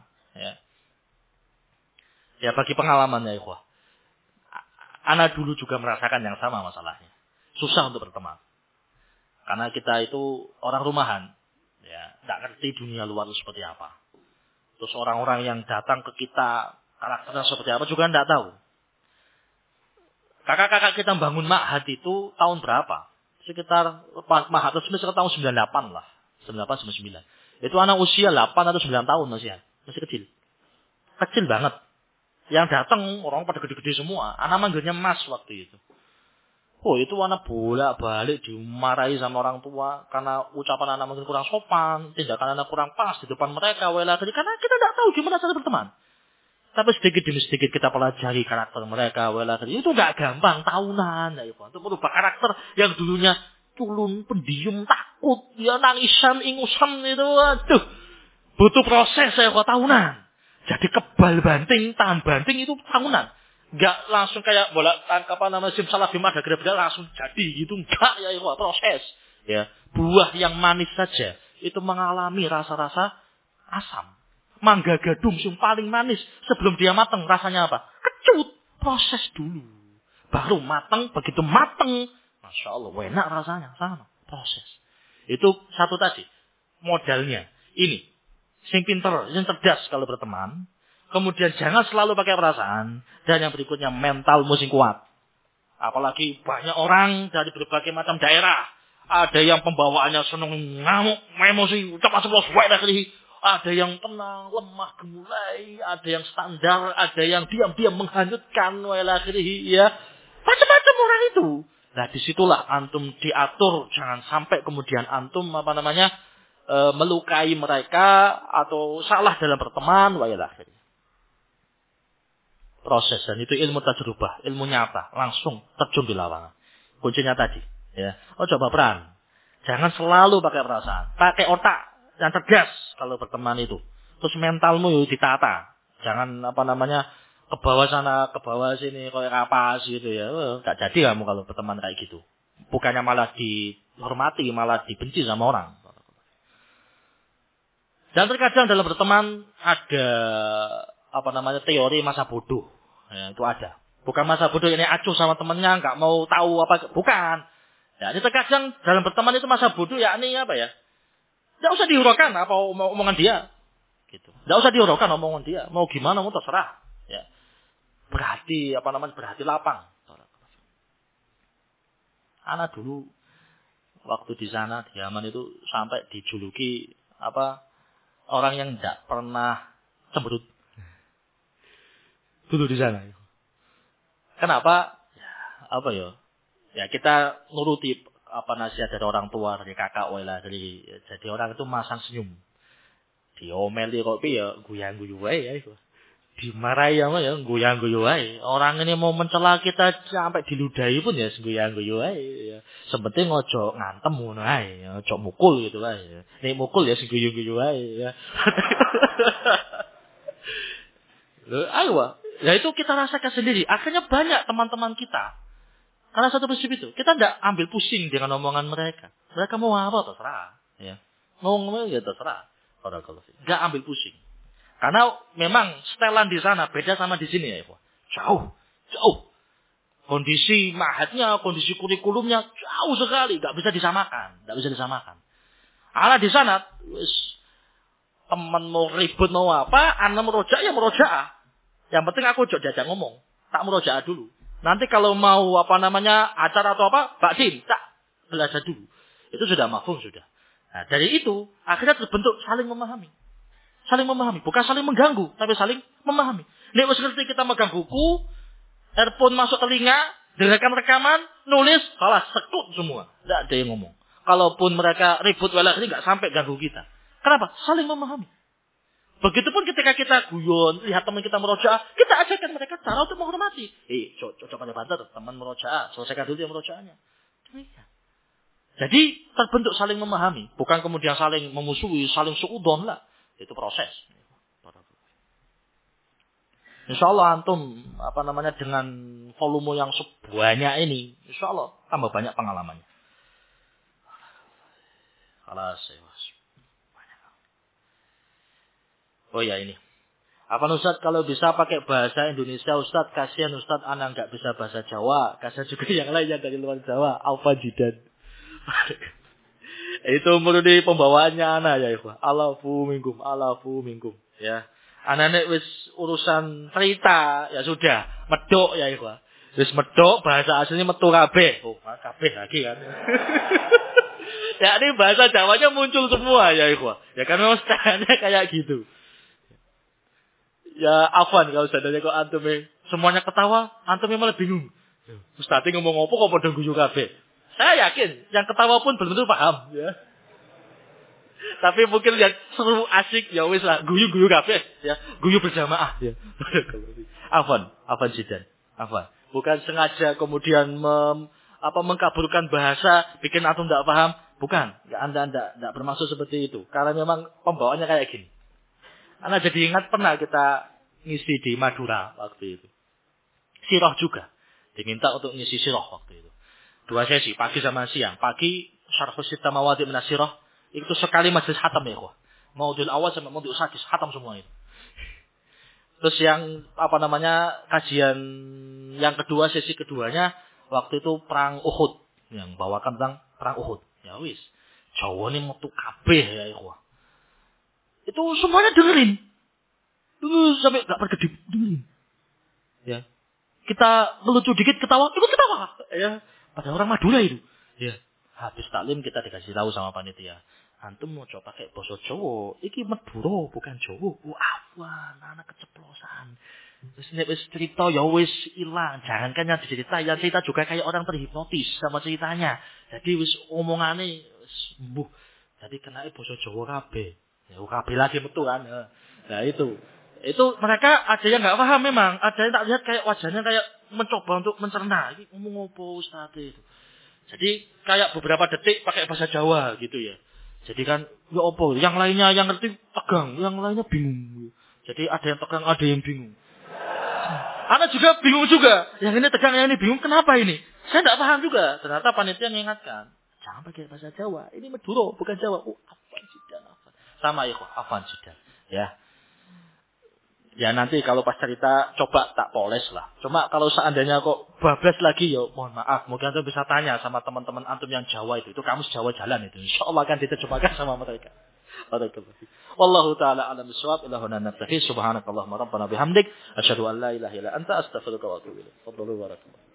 ya bagi pengalaman ya, ikhwah. Ana dulu juga merasakan yang sama masalahnya. Susah untuk berteman. Karena kita itu orang rumahan. Ya, nggak ngerti dunia luar itu seperti apa. Terus orang-orang yang datang ke kita, karakternya seperti apa juga nggak tahu. Kakak-kakak kita bangun ma'had itu tahun berapa? Sekitar ma'had resmi sekitar tahun 98 lah. 98, 99. Itu anak usia 8 atau 9 tahun masih kecil. Kecil banget. Yang datang orang pada gede-gede semua. Anak manggilnya Mas waktu itu. Oh, itu anak bolak-balik dimarahi sama orang tua karena ucapan anak mungkin kurang sopan, tindakan anak kurang pas di depan mereka, karena kita tidak tahu gimana cara berteman. Tapi sedikit demi sedikit kita pelajari karakter mereka, itu nggak gampang, tahunan, ya, untuk merubah karakter yang dulunya culun, pendiam, takut, ya nangisan, ingusan itu, aduh, butuh proses ya, tahunan. Jadi kebal banting, tahan banting itu tahunan. Enggak langsung kayak bola simsalabim ada gerak-gerak langsung jadi gitu, enggak ya, proses. Ya, buah yang manis saja itu mengalami rasa-rasa asam. Mangga gadung yang paling manis sebelum dia matang rasanya apa? Kecut, proses dulu. Baru matang, begitu matang, masya Allah, enak rasanya, sama proses. Itu satu tadi modalnya. Ini, sing pinter, yang cerdas kalau berteman. Kemudian jangan selalu pakai perasaan. Dan yang berikutnya mental mesti kuat. Apalagi banyak orang dari berbagai macam daerah. Ada yang pembawaannya senang ngamuk, emosi, cepat-cepat, ada yang tenang, lemah, gemulai. Ada yang standar, ada yang diam-diam menghanyutkan, ya. Macam-macam orang itu. Nah, disitulah antum diatur, jangan sampai kemudian antum melukai mereka atau salah dalam berteman, wa ila akhirih. Proses, dan itu ilmu tajrubah, ilmu nyata, langsung terjun di lapangan. Kuncinya tadi, ya. Oh, coba peran. Jangan selalu pakai perasaan, pakai otak yang cerdas kalau berteman itu. Terus mentalmu yuk ditata. Jangan ke bawah sana, ke bawah sini kayak kapas gitu ya. Enggak jadi kamu kalau berteman kayak gitu. Bukannya malah dihormati, malah dibenci sama orang. Dan terkadang dalam berteman ada teori masa bodoh. Ya, itu ada. Bukan masa bodoh ini acuh sama temennya, nggak mau tahu apa, bukan. Ya, ini terkadang dalam berteman itu masa bodoh, yakni apa ya? Nggak usah dihiraukan apa omongan dia. Gitu. Nggak usah dihiraukan omongan dia. Mau gimana, mau terserah. Ya. Berhati lapang. Anak dulu waktu di sana di Yaman itu sampai dijuluki orang yang tidak pernah cemberut. Dulu di sana. Kenapa? Ya kita nuruti nasihat dari orang tua, dari kakak, jadi orang itu masang senyum. Diomeli kok ya guyang-guyu wae ya itu. Dimarahi ya guyang-guyu wae. Orang ini mau mencela kita sampai diludahi pun ya guyang-guyu wae ya. Sepenting ojo ngantem ngono ae, ojo mukul gitu wae. Nek mukul ya guyu-guyu wae ya. Loh, ayo. Ya itu kita rasakan sendiri. Akhirnya banyak teman-teman kita. Karena satu prinsip itu. Kita tidak ambil pusing dengan omongan mereka. Mereka mau apa terserah. Ya. Mau ngomong ya terserah. Tidak ambil pusing. Karena memang setelan di sana beda sama di sini ya. Jauh. Kondisi ma'hadnya, kondisi kurikulumnya jauh sekali. Tidak bisa disamakan. Karena di sana, teman mau ribut mau apa, anak merojak ya merojak. Yang penting aku jajak ngomong. Tak merojak dulu. Nanti kalau mau acara atau baksin, tak belajar dulu. Itu sudah mafhum sudah. Nah, dari itu akhirnya terbentuk saling memahami. Bukan saling mengganggu, tapi saling memahami. Nek wis ngerti kita megang buku, earphone masuk telinga, dengarkan rekaman, nulis, salah sekut semua. Tidak ada yang ngomong. Kalaupun mereka ribut ini nggak sampai ganggu kita. Kenapa? Saling memahami. Begitupun ketika kita guyon, lihat teman kita merojaah, kita ajarkan mereka cara untuk menghormati. Coba bantu teman merojaah, selesaikan dulu yang merojaahnya. Jadi terbentuk saling memahami, bukan kemudian saling memusuhi, saling suudon lah. Itu proses. Insya Allah antum dengan volume yang sebanyak ini, insya Allah tambah banyak pengalamannya. Oh ya ini. Apa Ustaz kalau bisa pakai bahasa Indonesia Ustaz, kasihan Ustaz anak nggak bisa bahasa Jawa, kasihan juga yang lain yang dari luar Jawa, Alfa Jidan. Itu menurut pembawaannya anak ya ikhwah. Alafu minkum ya. Anak wis urusan cerita ya sudah, medok ya ikhwah. Wis medok bahasa aslinya metu kabeh. Oh, kabeh lagi kan. Ya ini bahasa Jawanya muncul semua ya ikhwah. Ya kan memang stylenya kayak gitu. Ya afwan kalau sadanya kok antum semuanya ketawa, antum malah bingung. Ustaz ngomong apa kok padha guyu kabeh. Saya yakin yang ketawa pun belum tentu paham ya. Tapi mungkin lihat seru asik ya wis lah guyu-guyu kabeh ya, guyu berjamaah ya. Afwan Jidan. Afwan. Bukan sengaja kemudian mengkaburkan bahasa bikin antum tidak paham, bukan. Anda enggak bermaksud seperti itu. Karena memang pembawaannya kayak gini. Karena jadi ingat pernah kita ngisi di Madura waktu itu. Sirah juga. Diminta untuk ngisi sirah waktu itu. 2 sesi, pagi sama siang. Pagi, syarhus sita mawadi minas sirah. Itu sekali majelis khatam ya. Maudul awal sama maudul sadis. Khatam semua itu. Terus yang kajian yang kedua, sesi keduanya. Waktu itu perang Uhud. Yang bawakan tentang perang Uhud. Ya wis. Jawa ini metu kabeh ya ikhwah. Itu semuanya dengerin. Sampai gak berkedip. Dengerin. Ya. Kita melucu dikit ketawa. Ikut ketawa. Ya. Pada orang Madura itu. Ya. Habis taklim kita dikasih tahu sama panitia. Antum mau coba pakai bahasa Jawa. Iki Madura bukan Jawa. Afwan. Anak keceplosan. Wis cerita ya wis ilang. Jangankan yang cerita, yang cerita juga kayak orang terhipnotis sama ceritanya. Jadi wis omongane wis mbuh. Jadi kenake basa Jawa kabeh. Ya kabeh lagi metu kan. Nah itu. Itu mereka ada yang nggak paham memang. Ada yang tak lihat kayak wajahnya kayak mencoba untuk mencerna. Ini ngomong apa Ustaz itu. Jadi kayak beberapa detik pakai bahasa Jawa gitu ya. Jadi kan ya apa? Yang lainnya yang ngerti tegang, yang lainnya bingung. Jadi ada yang tegang, ada yang bingung. Anak juga bingung juga. Yang ini tegang, yang ini bingung. Kenapa ini? Saya tidak paham juga. Ternyata panitia mengingatkan. Jangan pakai bahasa Jawa. Ini Madura, bukan Jawa. Oh, afan sudah. Afan. Sama ya kok, afan sudah. Ya. Ya nanti kalau pas cerita, coba tak poles lah. Cuma kalau seandainya kok bablas lagi, ya mohon maaf. Mungkin Anda bisa tanya sama teman-teman antum yang Jawa itu. Itu kamus Jawa jalan itu. Insya Allah akan diterjemahkan sama mereka. Wallahu ta'ala alam bisawab. Ilahuna naftahi. Subhanakallahumma rabbana bihamdik. Asyhadu an la ilaha illa anta astaghfiruka wa atubu ilaik. Fadlu wa barakallahu.